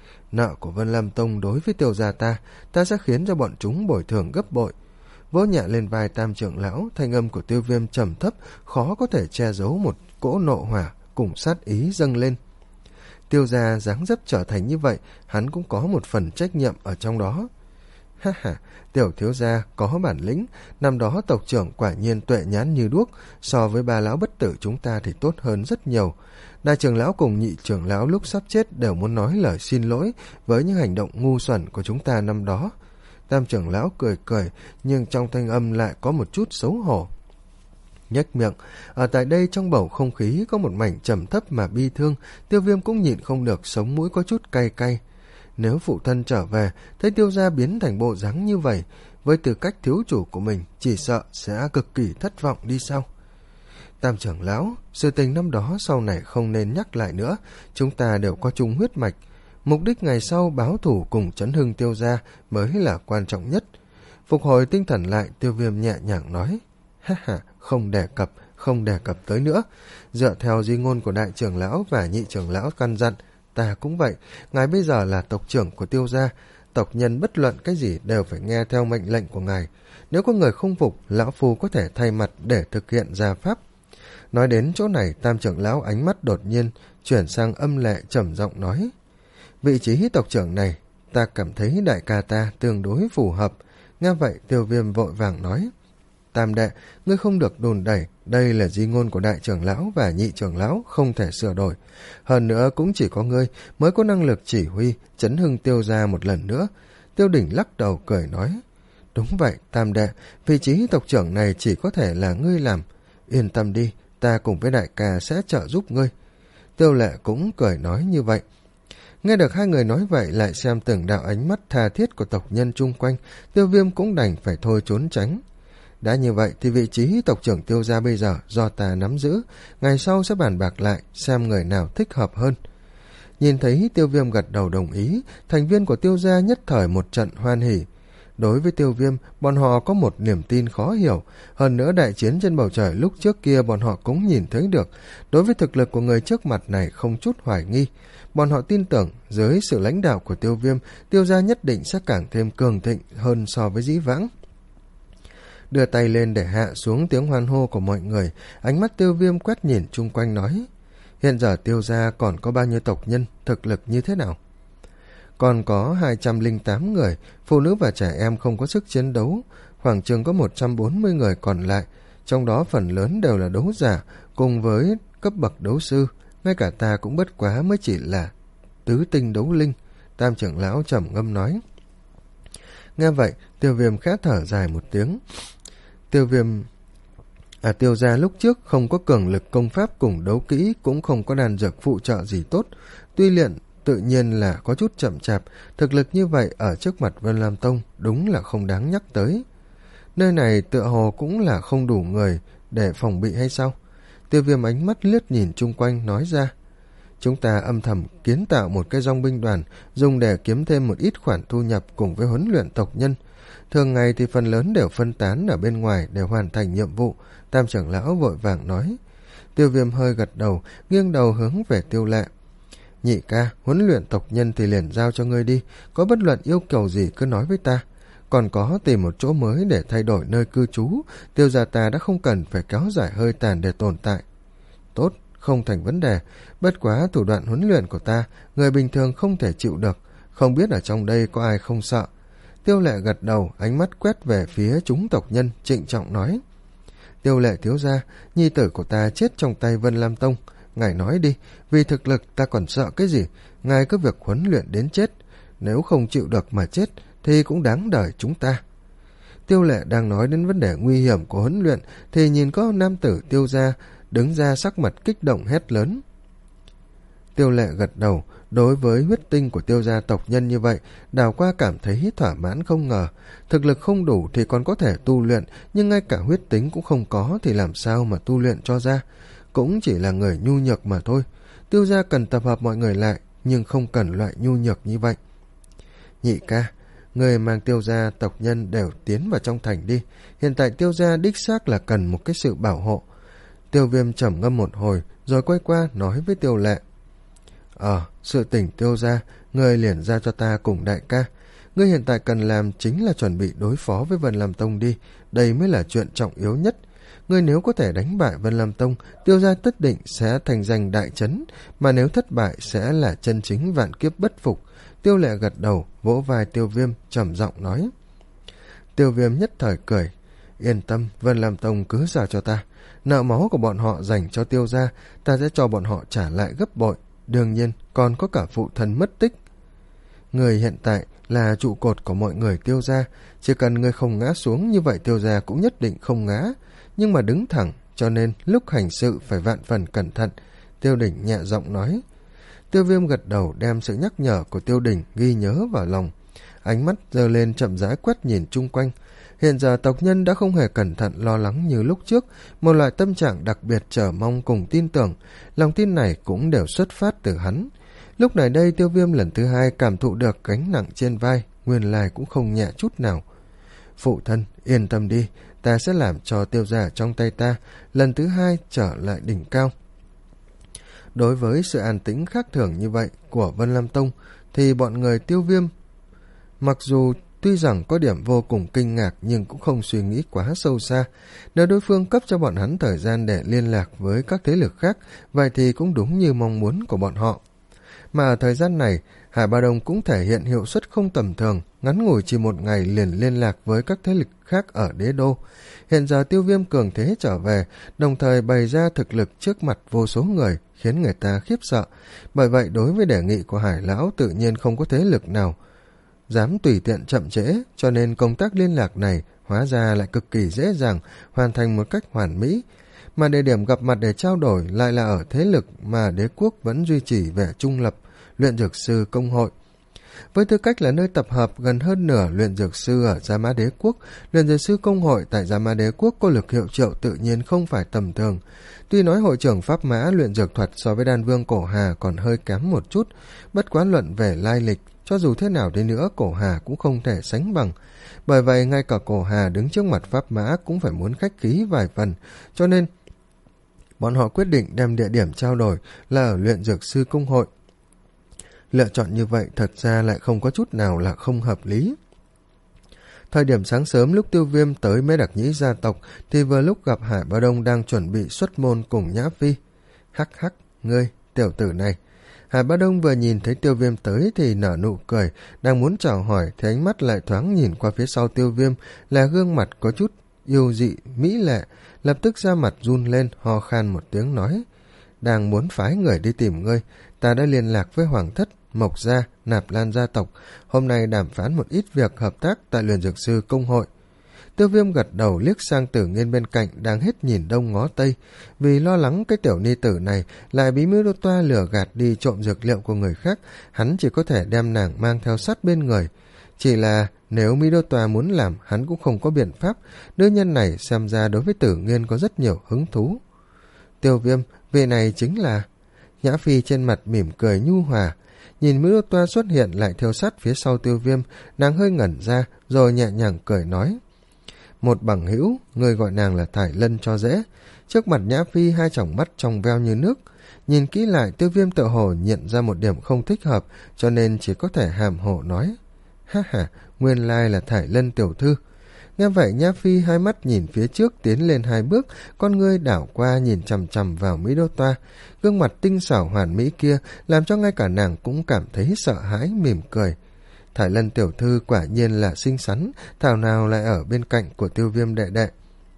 A: Nợ của Vân Lam Tông đối với Tiêu gia ta, ta sẽ khiến cho bọn chúng bồi thường gấp bội. Vỗ nhẹ lên vai Tam trưởng lão, thanh âm của Tiêu Viêm trầm thấp, khó có thể che giấu một cỗ nộ hỏa cùng sát ý dâng lên. Tiêu gia dáng dấp trở thành như vậy, hắn cũng có một phần trách nhiệm ở trong đó. Ha ha, tiểu thiếu gia có bản lĩnh, năm đó tộc trưởng quả nhiên tuệ nhãn như đuốc, so với ba lão bất tử chúng ta thì tốt hơn rất nhiều. Đại trưởng lão cùng nhị trưởng lão lúc sắp chết đều muốn nói lời xin lỗi với những hành động ngu xuẩn của chúng ta năm đó. Tam trưởng lão cười cười, nhưng trong thanh âm lại có một chút xấu hổ. Nhếch miệng, ở tại đây trong bầu không khí có một mảnh trầm thấp mà bi thương, Tiêu Viêm cũng nhịn không được, sống mũi có chút cay cay. Nếu phụ thân trở về, thấy Tiêu gia biến thành bộ dáng như vậy, với tư cách thiếu chủ của mình, chỉ sợ sẽ cực kỳ thất vọng đi sao? Tam trưởng lão, sự tình năm đó sau này không nên nhắc lại nữa, chúng ta đều có chung huyết mạch. Mục đích ngày sau báo thủ cùng chấn hưng Tiêu gia mới là quan trọng nhất. Phục hồi tinh thần lại, Tiêu Viêm nhẹ nhàng nói. Ha ha, không đề cập, không đề cập tới nữa. Dựa theo di ngôn của đại trưởng lão và nhị trưởng lão căn dặn, ta cũng vậy, ngài bây giờ là tộc trưởng của Tiêu gia, tộc nhân bất luận cái gì đều phải nghe theo mệnh lệnh của ngài. Nếu có người không phục, lão phu có thể thay mặt để thực hiện gia pháp. Nói đến chỗ này, Tam trưởng lão ánh mắt đột nhiên chuyển sang âm lệ trầm giọng nói. Vị trí tộc trưởng này, ta cảm thấy đại ca ta tương đối phù hợp. Nghe vậy, Tiêu Viêm vội vàng nói. Tam đệ, ngươi không được đùn đẩy, đây là di ngôn của đại trưởng lão và nhị trưởng lão, không thể sửa đổi. Hơn nữa cũng chỉ có ngươi mới có năng lực chỉ huy, chấn hưng Tiêu gia một lần nữa. Tiêu Đỉnh lắc đầu cười nói. Đúng vậy, Tam đệ, vị trí tộc trưởng này chỉ có thể là ngươi làm. Yên tâm đi, ta cùng với đại ca sẽ trợ giúp ngươi. Tiêu Lệ cũng cười nói như vậy. Nghe được hai người nói vậy, lại xem từng đạo ánh mắt tha thiết của tộc nhân chung quanh, Tiêu Viêm cũng đành phải thôi trốn tránh. Đã như vậy thì vị trí tộc trưởng Tiêu gia bây giờ do ta nắm giữ, ngày sau sẽ bàn bạc lại xem người nào thích hợp hơn. Nhìn thấy Tiêu Viêm gật đầu đồng ý, thành viên của Tiêu gia nhất thời một trận hoan hỉ. Đối với Tiêu Viêm, bọn họ có một niềm tin khó hiểu, hơn nữa đại chiến trên bầu trời lúc trước kia bọn họ cũng nhìn thấy được. Đối với thực lực của người trước mặt này không chút hoài nghi, bọn họ tin tưởng dưới sự lãnh đạo của Tiêu Viêm, Tiêu gia nhất định sẽ càng thêm cường thịnh hơn so với dĩ vãng. Đưa tay lên để hạ xuống tiếng hoan hô của mọi người, ánh mắt Tiêu Viêm quét nhìn chung quanh nói. Hiện giờ Tiêu gia còn có bao nhiêu tộc nhân, thực lực như thế nào? Còn có hai trăm lẻ tám người, phụ nữ và trẻ em không có sức chiến đấu, khoảng chừng có một trăm bốn mươi người còn lại, trong đó phần lớn đều là đấu giả, cùng với cấp bậc đấu sư, ngay cả ta cũng bất quá mới chỉ là tứ tinh đấu linh. Tam trưởng lão trầm ngâm nói. Nghe vậy, Tiêu Viêm khẽ thở dài một tiếng. Tiêu Viêm À, Tiêu gia lúc trước không có cường lực công pháp cùng đấu kỹ, cũng không có đan dược phụ trợ gì tốt, tuy luyện tự nhiên là có chút chậm chạp, thực lực như vậy ở trước mặt Vân Lam Tông đúng là không đáng nhắc tới. Nơi này tựa hồ cũng là không đủ người để phòng bị hay sao? Tiêu Viêm ánh mắt liếc nhìn chung quanh nói ra. Chúng ta âm thầm kiến tạo một cái dòng binh đoàn, dùng để kiếm thêm một ít khoản thu nhập cùng với huấn luyện tộc nhân. Thường ngày thì phần lớn đều phân tán ở bên ngoài để hoàn thành nhiệm vụ, Tam trưởng lão vội vàng nói. Tiêu Viêm hơi gật đầu, nghiêng đầu hướng về Tiêu Lệ. Nhị ca, huấn luyện tộc nhân thì liền giao cho ngươi đi, có bất luận yêu cầu gì cứ nói với ta. Còn có tìm một chỗ mới để thay đổi nơi cư trú, Tiêu gia ta đã không cần phải kéo dài hơi tàn để tồn tại. Tốt, không thành vấn đề, bất quá thủ đoạn huấn luyện của ta, người bình thường không thể chịu được, không biết ở trong đây có ai không sợ. Tiêu Lệ gật đầu, ánh mắt quét về phía chúng tộc nhân, trịnh trọng nói. Tiêu Lệ thiếu gia, nhi tử của ta chết trong tay Vân Lam Tông. Ngài nói đi, vì thực lực ta còn sợ cái gì, ngài cứ việc huấn luyện đến chết. Nếu không chịu được mà chết, thì cũng đáng đời chúng ta. Tiêu Lệ đang nói đến vấn đề nguy hiểm của huấn luyện, thì nhìn có nam tử Tiêu gia đứng ra, sắc mặt kích động hét lớn. Tiêu Lệ gật đầu, đối với huyết tinh của Tiêu gia tộc nhân như vậy, đào qua cảm thấy thỏa mãn không ngờ. Thực lực không đủ thì còn có thể tu luyện, nhưng ngay cả huyết tính cũng không có thì làm sao mà tu luyện cho ra. Cũng chỉ là người nhu nhược mà thôi. Tiêu gia cần tập hợp mọi người lại, nhưng không cần loại nhu nhược như vậy. Nhị ca, người mang Tiêu gia tộc nhân đều tiến vào trong thành đi. Hiện tại Tiêu gia đích xác là cần một cái sự bảo hộ. Tiêu Viêm trầm ngâm một hồi, rồi quay qua nói với Tiêu Lệ. Ờ, sự tình Tiêu gia, người liền ra cho ta cùng đại ca. Ngươi hiện tại cần làm chính là chuẩn bị đối phó với Vân Lam Tông đi, đây mới là chuyện trọng yếu nhất. Ngươi nếu có thể đánh bại Vân Lam Tông, Tiêu gia tất định sẽ thành danh đại trấn, mà nếu thất bại sẽ là chân chính vạn kiếp bất phục. Tiêu Lệ gật đầu, vỗ vai Tiêu Viêm, trầm giọng nói. Tiêu Viêm nhất thời cười. Yên tâm, Vân Lam Tông cứ giao cho ta. Nợ máu của bọn họ dành cho Tiêu gia, ta sẽ cho bọn họ trả lại gấp bội. Đương nhiên, còn có cả phụ thân mất tích. Người hiện tại là trụ cột của mọi người Tiêu gia, chỉ cần người không ngã xuống, như vậy Tiêu gia cũng nhất định không ngã. Nhưng mà đứng thẳng, cho nên lúc hành sự phải vạn phần cẩn thận. Tiêu Đỉnh nhẹ giọng nói. Tiêu Viêm gật đầu, đem sự nhắc nhở của Tiêu Đỉnh ghi nhớ vào lòng. Ánh mắt giơ lên chậm rãi quét nhìn chung quanh. Hiện giờ tộc nhân đã không hề cẩn thận lo lắng như lúc trước, một loại tâm trạng đặc biệt chờ mong cùng tin tưởng. Lòng tin này cũng đều xuất phát từ hắn. Lúc này đây Tiêu Viêm lần thứ hai cảm thụ được gánh nặng trên vai, nguyên lai cũng không nhẹ chút nào. Phụ thân, yên tâm đi, ta sẽ làm cho Tiêu gia trong tay ta lần thứ hai trở lại đỉnh cao. Đối với sự an tĩnh khác thường như vậy của Vân Lam Tông, thì bọn người Tiêu Viêm mặc dù tuy rằng có điểm vô cùng kinh ngạc, nhưng cũng không suy nghĩ quá sâu xa. Nếu đối phương cấp cho bọn hắn thời gian để liên lạc với các thế lực khác, vậy thì cũng đúng như mong muốn của bọn họ. Mà ở thời gian này, Hải Ba Đông cũng thể hiện hiệu suất không tầm thường, ngắn ngủi chỉ một ngày liền liên lạc với các thế lực khác ở đế đô. Hiện giờ Tiêu Viêm cường thế trở về, đồng thời bày ra thực lực trước mặt vô số người, khiến người ta khiếp sợ. Bởi vậy đối với đề nghị của Hải Lão tự nhiên không có thế lực nào dám tùy tiện chậm trễ, cho nên công tác liên lạc này hóa ra lại cực kỳ dễ dàng, hoàn thành một cách hoàn mỹ. Mà địa điểm gặp mặt để trao đổi lại là ở thế lực mà đế quốc vẫn duy trì vẻ trung lập, luyện dược sư công hội. Với tư cách là nơi tập hợp gần hơn nửa luyện dược sư ở Gia Mã Đế Quốc, luyện dược sư công hội tại Gia Mã Đế Quốc có lực hiệu triệu tự nhiên không phải tầm thường. Tuy nói hội trưởng Pháp Mã luyện dược thuật so với Đan Vương Cổ Hà còn hơi kém một chút, bất quá luận về lai lịch, cho dù thế nào đi nữa Cổ Hà cũng không thể sánh bằng. Bởi vậy ngay cả Cổ Hà đứng trước mặt Pháp Mã cũng phải muốn khách khí vài phần, cho nên bọn họ quyết định đem địa điểm trao đổi là ở luyện dược sư công hội. Lựa chọn như vậy thật ra lại không có chút nào là không hợp lý. Thời điểm sáng sớm lúc Tiêu Viêm tới Mễ Đặc Nhĩ gia tộc thì vừa lúc gặp Hải Ba Đông đang chuẩn bị xuất môn cùng Nhã Phi. Hắc hắc, ngươi, tiểu tử này. Hải Ba Đông vừa nhìn thấy Tiêu Viêm tới thì nở nụ cười, đang muốn chào hỏi thì ánh mắt lại thoáng nhìn qua phía sau Tiêu Viêm là gương mặt có chút yêu dị, mỹ lệ, lập tức ra mặt run lên, ho khan một tiếng nói. Đang muốn phái người đi tìm ngươi, ta đã liên lạc với Hoàng Thất, Mộc Gia, Nạp Lan gia tộc, hôm nay đàm phán một ít việc hợp tác tại luyện dược sư công hội. Tiêu Viêm gật đầu liếc sang Tử Nghiên bên cạnh đang hết nhìn đông ngó tây, vì lo lắng cái tiểu ni tử này lại bí mưu đô toa lừa gạt đi trộm dược liệu của người khác, hắn chỉ có thể đem nàng mang theo sát bên người. Chỉ là nếu Mỹ Đô Tòa muốn làm, hắn cũng không có biện pháp. Nữ nhân này xem ra đối với Tử Nghiên có rất nhiều hứng thú. Tiêu Viêm, vị này chính là... Nhã Phi trên mặt mỉm cười nhu hòa. Nhìn Mỹ Đô Toa xuất hiện lại theo sát phía sau Tiêu Viêm, nàng hơi ngẩn ra rồi nhẹ nhàng cười nói: Một bằng hữu, người gọi nàng là Thải Lân cho dễ. Trước mặt Nhã Phi hai tròng mắt trong veo như nước. Nhìn kỹ lại, Tiêu Viêm tự hồ nhận ra một điểm không thích hợp, cho nên chỉ có thể hàm hồ nói: Ha ha, nguyên lai là Thải Lân tiểu thư. Nghe vậy, Nhã Phi hai mắt nhìn phía trước tiến lên hai bước, con ngươi đảo qua nhìn chằm chằm vào Mỹ Đô Toa. Gương mặt tinh xảo hoàn mỹ kia làm cho ngay cả nàng cũng cảm thấy sợ hãi, mỉm cười. Thải Lân tiểu thư quả nhiên là xinh xắn, thảo nào lại ở bên cạnh của Tiêu Viêm đệ đệ.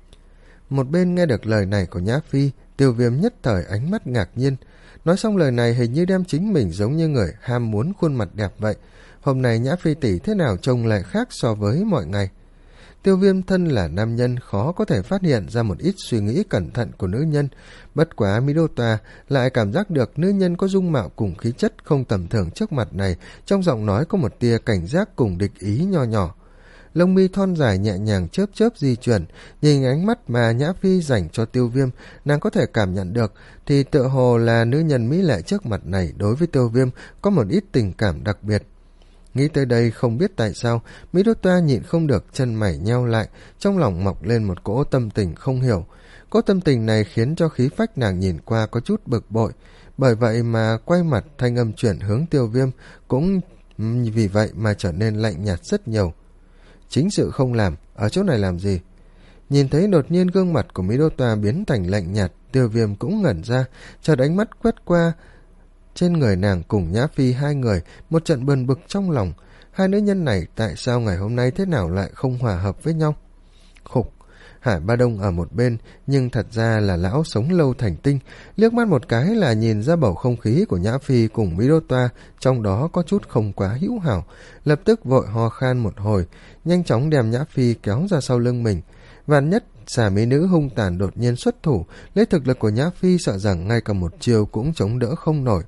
A: Một bên nghe được lời này của Nhã Phi, Tiêu Viêm nhất thời ánh mắt ngạc nhiên. Nói xong lời này hình như đem chính mình giống như người ham muốn khuôn mặt đẹp vậy. Hôm nay Nhã Phi tỷ thế nào trông lại khác so với mọi ngày. Tiêu Viêm thân là nam nhân khó có thể phát hiện ra một ít suy nghĩ cẩn thận của nữ nhân. Bất quá Mỹ Đô Tòa lại cảm giác được nữ nhân có dung mạo cùng khí chất không tầm thường trước mặt này, trong giọng nói có một tia cảnh giác cùng địch ý nho nhỏ. Lông mi thon dài nhẹ nhàng chớp chớp di chuyển, nhìn ánh mắt mà Nhã Phi dành cho Tiêu Viêm, nàng có thể cảm nhận được thì tựa hồ là nữ nhân mỹ lệ trước mặt này đối với Tiêu Viêm có một ít tình cảm đặc biệt. Nghĩ tới đây không biết tại sao Mỹ Đô Toa nhịn không được chân mày nheo lại, trong lòng mọc lên một cỗ tâm tình không hiểu. Cỗ tâm tình này khiến cho khí phách nàng nhìn qua có chút bực bội, bởi vậy mà quay mặt thanh âm chuyển hướng Tiêu Viêm cũng vì vậy mà trở nên lạnh nhạt rất nhiều. Chính sự không làm, ở chỗ này làm gì? Nhìn thấy đột nhiên gương mặt của Mỹ Đô Toa biến thành lạnh nhạt, Tiêu Viêm cũng ngẩn ra, chợt ánh mắt quét qua trên người nàng cùng Nhã Phi hai người, một trận bần bực trong lòng. Hai nữ nhân này tại sao ngày hôm nay thế nào lại không hòa hợp với nhau? Khục! Hải Ba Đông ở một bên, nhưng thật ra là lão sống lâu thành tinh, liếc mắt một cái là nhìn ra bầu không khí của Nhã Phi cùng Mỹ Đô Toa, trong đó có chút không quá hữu hảo, lập tức vội ho khan một hồi, nhanh chóng đem Nhã Phi kéo ra sau lưng mình. Vạn nhất xà mỹ nữ hung tàn đột nhiên xuất thủ, lấy thực lực của Nhã Phi sợ rằng ngay cả một chiều cũng chống đỡ không nổi.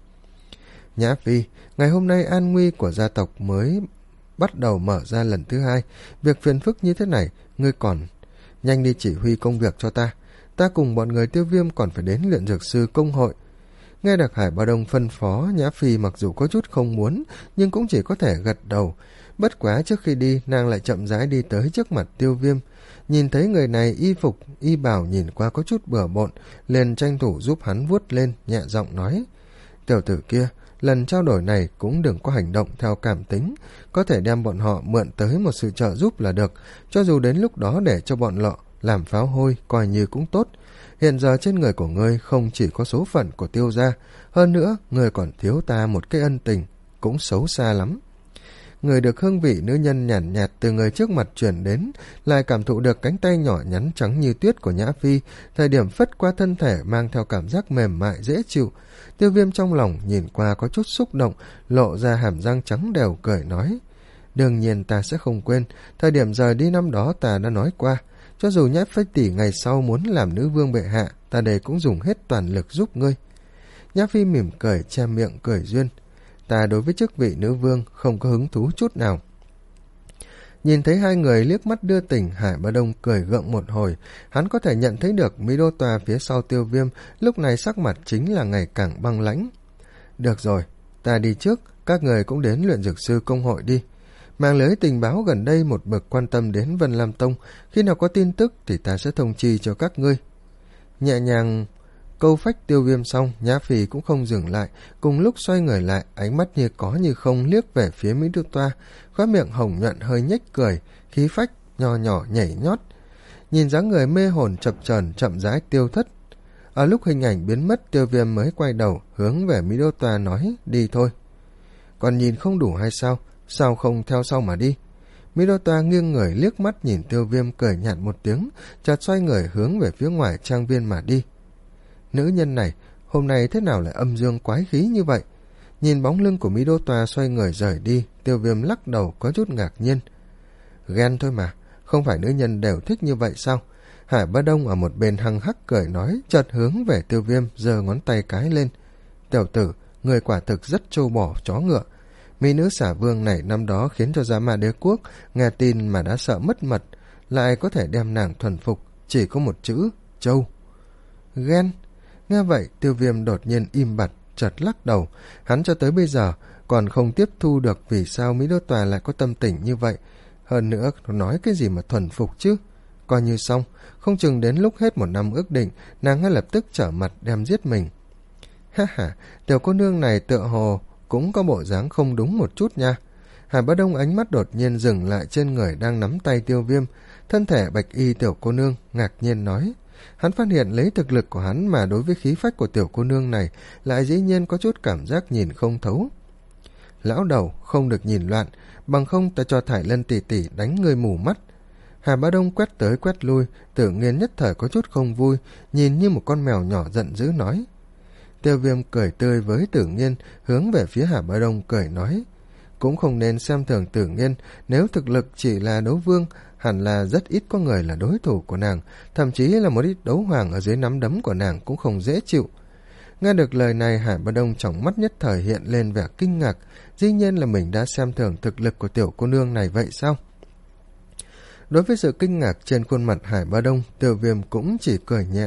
A: Nhã Phi, ngày hôm nay an nguy của gia tộc mới bắt đầu mở ra lần thứ hai, việc phiền phức như thế này, ngươi còn nhanh đi chỉ huy công việc cho ta. Ta cùng bọn người Tiêu Viêm còn phải đến luyện dược sư công hội. Nghe được Hải Ba Đông phân phó, Nhã Phi mặc dù có chút không muốn, nhưng cũng chỉ có thể gật đầu. Bất quá trước khi đi, nàng lại chậm rãi đi tới trước mặt Tiêu Viêm. Nhìn thấy người này y phục, y bào nhìn qua có chút bừa bộn, liền tranh thủ giúp hắn vuốt lên, nhẹ giọng nói: Tiểu tử kia, lần trao đổi này cũng đừng có hành động theo cảm tính, có thể đem bọn họ mượn tới một sự trợ giúp là được, cho dù đến lúc đó để cho bọn lọ làm pháo hôi coi như cũng tốt. Hiện giờ trên người của ngươi không chỉ có số phận của Tiêu gia, hơn nữa ngươi còn thiếu ta một cái ân tình, cũng xấu xa lắm. Người được hương vị nữ nhân nhàn nhạt, nhạt từ người trước mặt truyền đến, lại cảm thụ được cánh tay nhỏ nhắn trắng như tuyết của Nhã Phi, thời điểm phất qua thân thể mang theo cảm giác mềm mại dễ chịu. Tiêu Viêm trong lòng nhìn qua có chút xúc động, lộ ra hàm răng trắng đều cười nói: Đương nhiên ta sẽ không quên, thời điểm rời đi năm đó ta đã nói qua, cho dù Nhã Phi tỷ ngày sau muốn làm nữ vương bệ hạ, ta đây cũng dùng hết toàn lực giúp ngươi. Nhã Phi mỉm cười che miệng cười duyên: Ta đối với chức vị nữ vương không có hứng thú chút nào. Nhìn thấy hai người liếc mắt đưa tình, Hải Ba Đông cười gượng một hồi, hắn có thể nhận thấy được Mỹ Đô Tòa phía sau Tiêu Viêm lúc này sắc mặt chính là ngày càng băng lãnh. Được rồi, ta đi trước, các người cũng đến luyện dược sư công hội đi. Mạng lưới tình báo gần đây một mực quan tâm đến Vân Lam Tông, khi nào có tin tức thì ta sẽ thông chi cho các ngươi. Nhẹ nhàng câu phách Tiêu Viêm xong, Nhã Phi cũng không dừng lại, cùng lúc xoay người lại, ánh mắt như có như không liếc về phía Mỹ Đô Toa, khóe miệng hồng nhuận hơi nhếch cười, khí phách nho nhỏ nhảy nhót. Nhìn dáng người mê hồn chập chờn chậm rãi tiêu thất. Ở lúc hình ảnh biến mất, Tiêu Viêm mới quay đầu hướng về Mỹ Đô Toa nói: Đi thôi. Còn nhìn không đủ hay sao? Sao không theo sau mà đi? Mỹ Đô Toa nghiêng người liếc mắt nhìn Tiêu Viêm cười nhạt một tiếng, chợt xoay người hướng về phía ngoài trang viên mà đi. Nữ nhân này hôm nay thế nào lại âm dương quái khí như vậy? Nhìn bóng lưng của Mỹ Đô Toa xoay người rời đi, Tiêu Viêm lắc đầu có chút ngạc nhiên. Ghen thôi mà, không phải nữ nhân đều thích như vậy sao? Hải Bá Đông ở một bên hăng hắc cười nói, chợt hướng về Tiêu Viêm giơ ngón tay cái lên. Tiểu tử, người quả thực rất trâu bò chó ngựa. Mỹ nữ xả vương này năm đó khiến cho Giá Ma Đế quốc nghe tin mà đã sợ mất mật, lại có thể đem nàng thuần phục, chỉ có một chữ, trâu. Ghen. Nghe vậy, Tiêu Viêm đột nhiên im bặt, chợt lắc đầu. Hắn cho tới bây giờ còn không tiếp thu được vì sao Mỹ Đô Tòa lại có tâm tình như vậy. Hơn nữa, nói cái gì mà thuần phục chứ? Coi như xong, không chừng đến lúc hết một năm ước định, nàng ngay lập tức trở mặt đem giết mình. Ha ha, tiểu cô nương này tựa hồ cũng có bộ dáng không đúng một chút nha. Hải Bá Đông ánh mắt đột nhiên dừng lại trên người đang nắm tay Tiêu Viêm. Thân thể bạch y tiểu cô nương ngạc nhiên nói. Hắn phát hiện lấy thực lực của hắn mà đối với khí phách của tiểu cô nương này lại dĩ nhiên có chút cảm giác nhìn không thấu. Lão đầu, không được nhìn loạn, bằng không ta cho Thải Lân tỷ tỷ đánh người mù mắt. Hà Bá Đông quét tới quét lui, Tử Nghiên nhất thời có chút không vui, nhìn như một con mèo nhỏ giận dữ nói. Tiêu Viêm cười tươi với Tử Nghiên, hướng về phía Hà Bá Đông cười nói. Cũng không nên xem thường Tử Nghiên, nếu thực lực chỉ là đấu vương, hẳn là rất ít có người là đối thủ của nàng, thậm chí là một ít đấu hoàng ở dưới nắm đấm của nàng cũng không dễ chịu. Nghe được lời này, Hải Bá Đông trong mắt nhất thời hiện lên vẻ kinh ngạc, dĩ nhiên là mình đã xem thường thực lực của tiểu cô nương này vậy sao? Đối với sự kinh ngạc trên khuôn mặt Hải Bá Đông, Tiêu Viêm cũng chỉ cười nhẹ.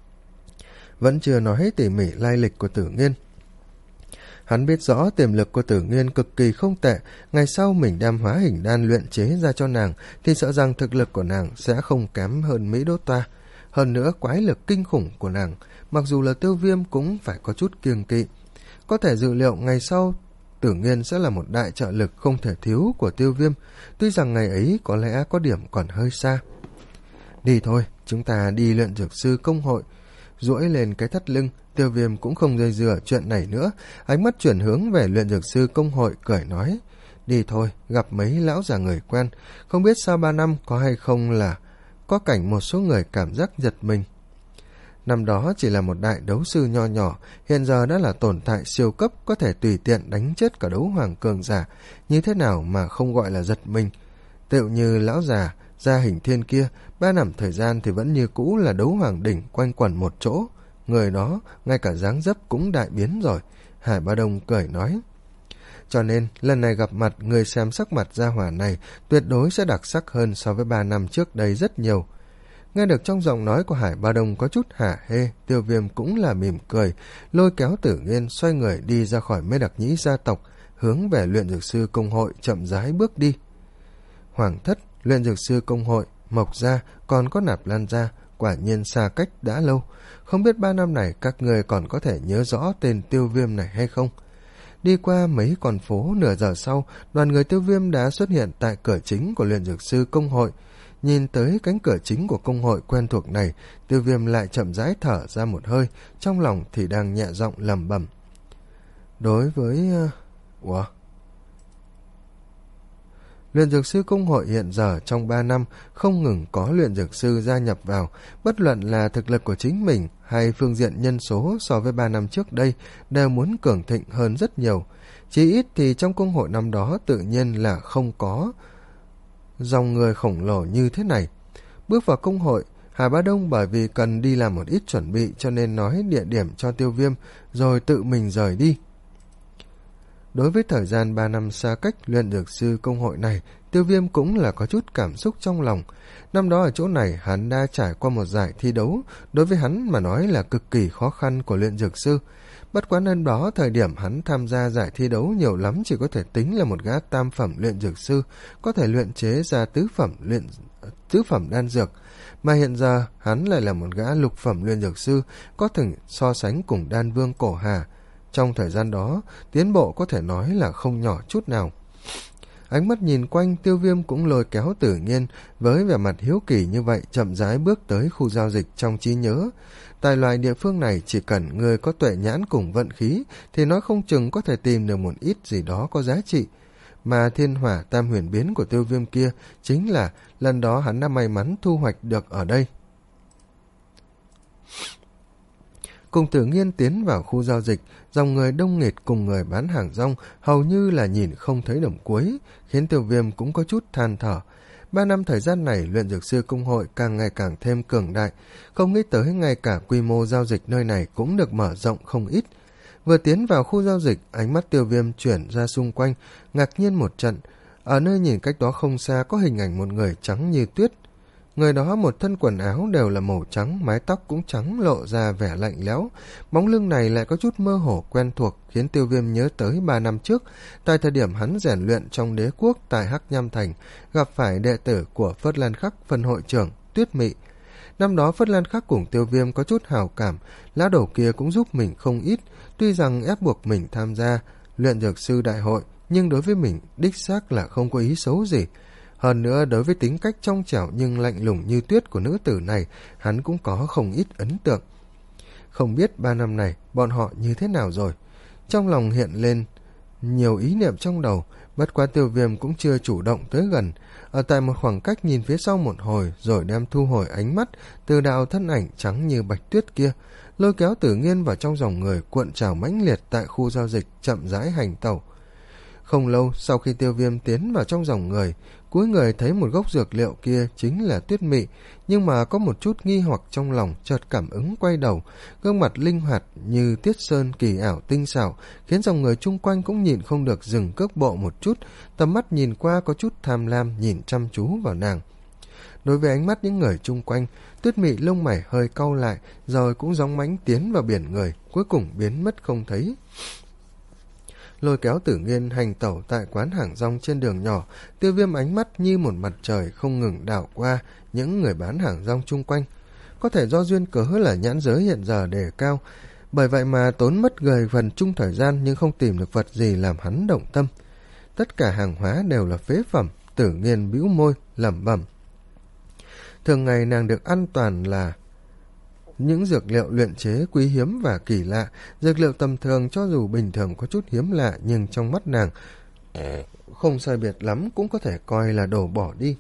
A: Vẫn chưa nói hết tỉ mỉ lai lịch của Tử Nghiên. Hắn biết rõ tiềm lực của Tử Nghiên cực kỳ không tệ, ngày sau mình đem hóa hình đan luyện chế ra cho nàng thì sợ rằng thực lực của nàng sẽ không kém hơn Mỹ Đô Toa. Hơn nữa quái lực kinh khủng của nàng, mặc dù là Tiêu Viêm cũng phải có chút kiêng kỵ. Có thể dự liệu ngày sau Tử Nghiên sẽ là một đại trợ lực không thể thiếu của Tiêu Viêm, tuy rằng ngày ấy có lẽ có điểm còn hơi xa. Đi thôi, chúng ta đi luyện dược sư công hội. Duỗi lên cái thắt lưng, Tiêu Viêm cũng không dây dưa chuyện này nữa, ánh mắt chuyển hướng về luyện dược sư công hội, cười nói. Đi thôi, gặp mấy lão già người quen, không biết sau ba năm có hay không là có cảnh một số người cảm giác giật mình. Năm đó chỉ là một đại đấu sư nho nhỏ, hiện giờ đã là tồn tại siêu cấp, có thể tùy tiện đánh chết cả đấu hoàng cường giả, như thế nào mà không gọi là giật mình. Tựu như lão già Gia Hình Thiên kia, ba năm thời gian thì vẫn như cũ là đấu hoàng đỉnh quanh quẩn một chỗ, người đó ngay cả dáng dấp cũng đại biến rồi. Hải Bá Đông cười nói. Cho nên lần này gặp mặt, người xem sắc mặt gia hỏa này tuyệt đối sẽ đặc sắc hơn so với ba năm trước đây rất nhiều. Nghe được trong giọng nói của Hải Bá Đông có chút hả hê, Tiêu Viêm cũng là mỉm cười, lôi kéo Tử Nghiên xoay người đi ra khỏi Mê Đặc Nhĩ gia tộc, hướng về luyện dược sư công hội chậm rãi bước đi. Hoàng thất, luyện dược sư công hội, Mộc gia, còn có Nạp Lan gia, quả nhiên xa cách đã lâu. Không biết ba năm này các người còn có thể nhớ rõ tên Tiêu Viêm này hay không? Đi qua mấy con phố, nửa giờ sau, đoàn người Tiêu Viêm đã xuất hiện tại cửa chính của luyện dược sư công hội. Nhìn tới cánh cửa chính của công hội quen thuộc này, Tiêu Viêm lại chậm rãi thở ra một hơi, trong lòng thì đang nhẹ giọng lẩm bẩm. Đối với... Ủa? Luyện dược sư công hội hiện giờ trong ba năm không ngừng có luyện dược sư gia nhập vào, bất luận là thực lực của chính mình hay phương diện nhân số so với ba năm trước đây đều muốn cường thịnh hơn rất nhiều. Chỉ ít thì trong công hội năm đó tự nhiên là không có dòng người khổng lồ như thế này. Bước vào công hội, Hà Bá Đông bởi vì cần đi làm một ít chuẩn bị cho nên nói địa điểm cho Tiêu Viêm rồi tự mình rời đi. Đối với thời gian ba năm xa cách luyện dược sư công hội này, Tiêu Viêm cũng là có chút cảm xúc trong lòng. Năm đó ở chỗ này hắn đã trải qua một giải thi đấu, đối với hắn mà nói là cực kỳ khó khăn của luyện dược sư. Bất quá năm đó thời điểm hắn tham gia giải thi đấu nhiều lắm chỉ có thể tính là một gã tam phẩm luyện dược sư, có thể luyện chế ra tứ phẩm luyện tứ phẩm đan dược, mà hiện giờ hắn lại là một gã lục phẩm luyện dược sư, có thể so sánh cùng đan vương Cổ Hà. Trong thời gian đó, tiến bộ có thể nói là không nhỏ chút nào. Ánh mắt nhìn quanh, Tiêu Viêm cũng lôi kéo Tử Nghiên với vẻ mặt hiếu kỳ như vậy chậm rãi bước tới khu giao dịch trong trí nhớ. Tại loại địa phương này chỉ cần người có tuệ nhãn cùng vận khí thì nói không chừng có thể tìm được một ít gì đó có giá trị. Mà thiên hỏa tam huyền biến của Tiêu Viêm kia chính là lần đó hắn đã may mắn thu hoạch được ở đây. Cùng Tử Nghiên tiến vào khu giao dịch, dòng người đông nghịt cùng người bán hàng rong hầu như là nhìn không thấy đồng cuối, khiến Tiêu Viêm cũng có chút than thở. Ba năm thời gian này, luyện dược sư công hội càng ngày càng thêm cường đại, không nghĩ tới ngay cả quy mô giao dịch nơi này cũng được mở rộng không ít. Vừa tiến vào khu giao dịch, ánh mắt Tiêu Viêm chuyển ra xung quanh, ngạc nhiên một trận. Ở nơi nhìn cách đó không xa có hình ảnh một người trắng như tuyết. Người đó một thân quần áo đều là màu trắng, mái tóc cũng trắng lộ ra vẻ lạnh lẽo. Bóng lưng này lại có chút mơ hồ quen thuộc, khiến Tiêu Viêm nhớ tới ba năm trước, tại thời điểm hắn rèn luyện trong đế quốc tại Hắc Nham Thành, gặp phải đệ tử của Phất Lan Khắc phân hội trưởng Tuyết Mị. Năm đó Phất Lan Khắc cùng Tiêu Viêm có chút hào cảm, lão đầu kia cũng giúp mình không ít, tuy rằng ép buộc mình tham gia luyện dược sư đại hội, nhưng đối với mình đích xác là không có ý xấu gì. Hơn nữa, đối với tính cách trong trẻo nhưng lạnh lùng như tuyết của nữ tử này, hắn cũng có không ít ấn tượng. Không biết ba năm này bọn họ như thế nào rồi. Trong lòng hiện lên nhiều ý niệm trong đầu, bất quá Tiêu Viêm cũng chưa chủ động tới gần. Ở tại một khoảng cách nhìn phía sau một hồi, rồi đem thu hồi ánh mắt từ đạo thân ảnh trắng như bạch tuyết kia, lôi kéo Tử Nghiên vào trong dòng người cuộn trào mãnh liệt tại khu giao dịch chậm rãi hành tẩu. Không lâu sau khi Tiêu Viêm tiến vào trong dòng người, cuối người thấy một gốc dược liệu kia chính là Tuyết Mị, nhưng mà có một chút nghi hoặc trong lòng, chợt cảm ứng quay đầu, gương mặt linh hoạt như tiết sơn kỳ ảo tinh xảo, khiến dòng người chung quanh cũng nhìn không được dừng cước bộ một chút, tầm mắt nhìn qua có chút tham lam nhìn chăm chú vào nàng. Đối với ánh mắt những người chung quanh, Tuyết Mị lông mày hơi cau lại, rồi cũng gióng mãnh tiến vào biển người, cuối cùng biến mất không thấy. Lôi kéo Tử Nghiên hành tẩu tại quán hàng rong trên đường nhỏ, Tiêu Viêm ánh mắt như một mặt trời không ngừng đảo qua những người bán hàng rong chung quanh. Có thể do duyên cớ là nhãn giới hiện giờ đề cao, bởi vậy mà tốn mất gần phần chung thời gian nhưng không tìm được vật gì làm hắn động tâm. Tất cả hàng hóa đều là phế phẩm. Tử Nghiên bĩu môi lẩm bẩm. Thường ngày nàng được ăn toàn là những dược liệu luyện chế quý hiếm và kỳ lạ. Dược liệu tầm thường cho dù bình thường có chút hiếm lạ, nhưng trong mắt nàng không sai biệt lắm cũng có thể coi là đổ bỏ đi.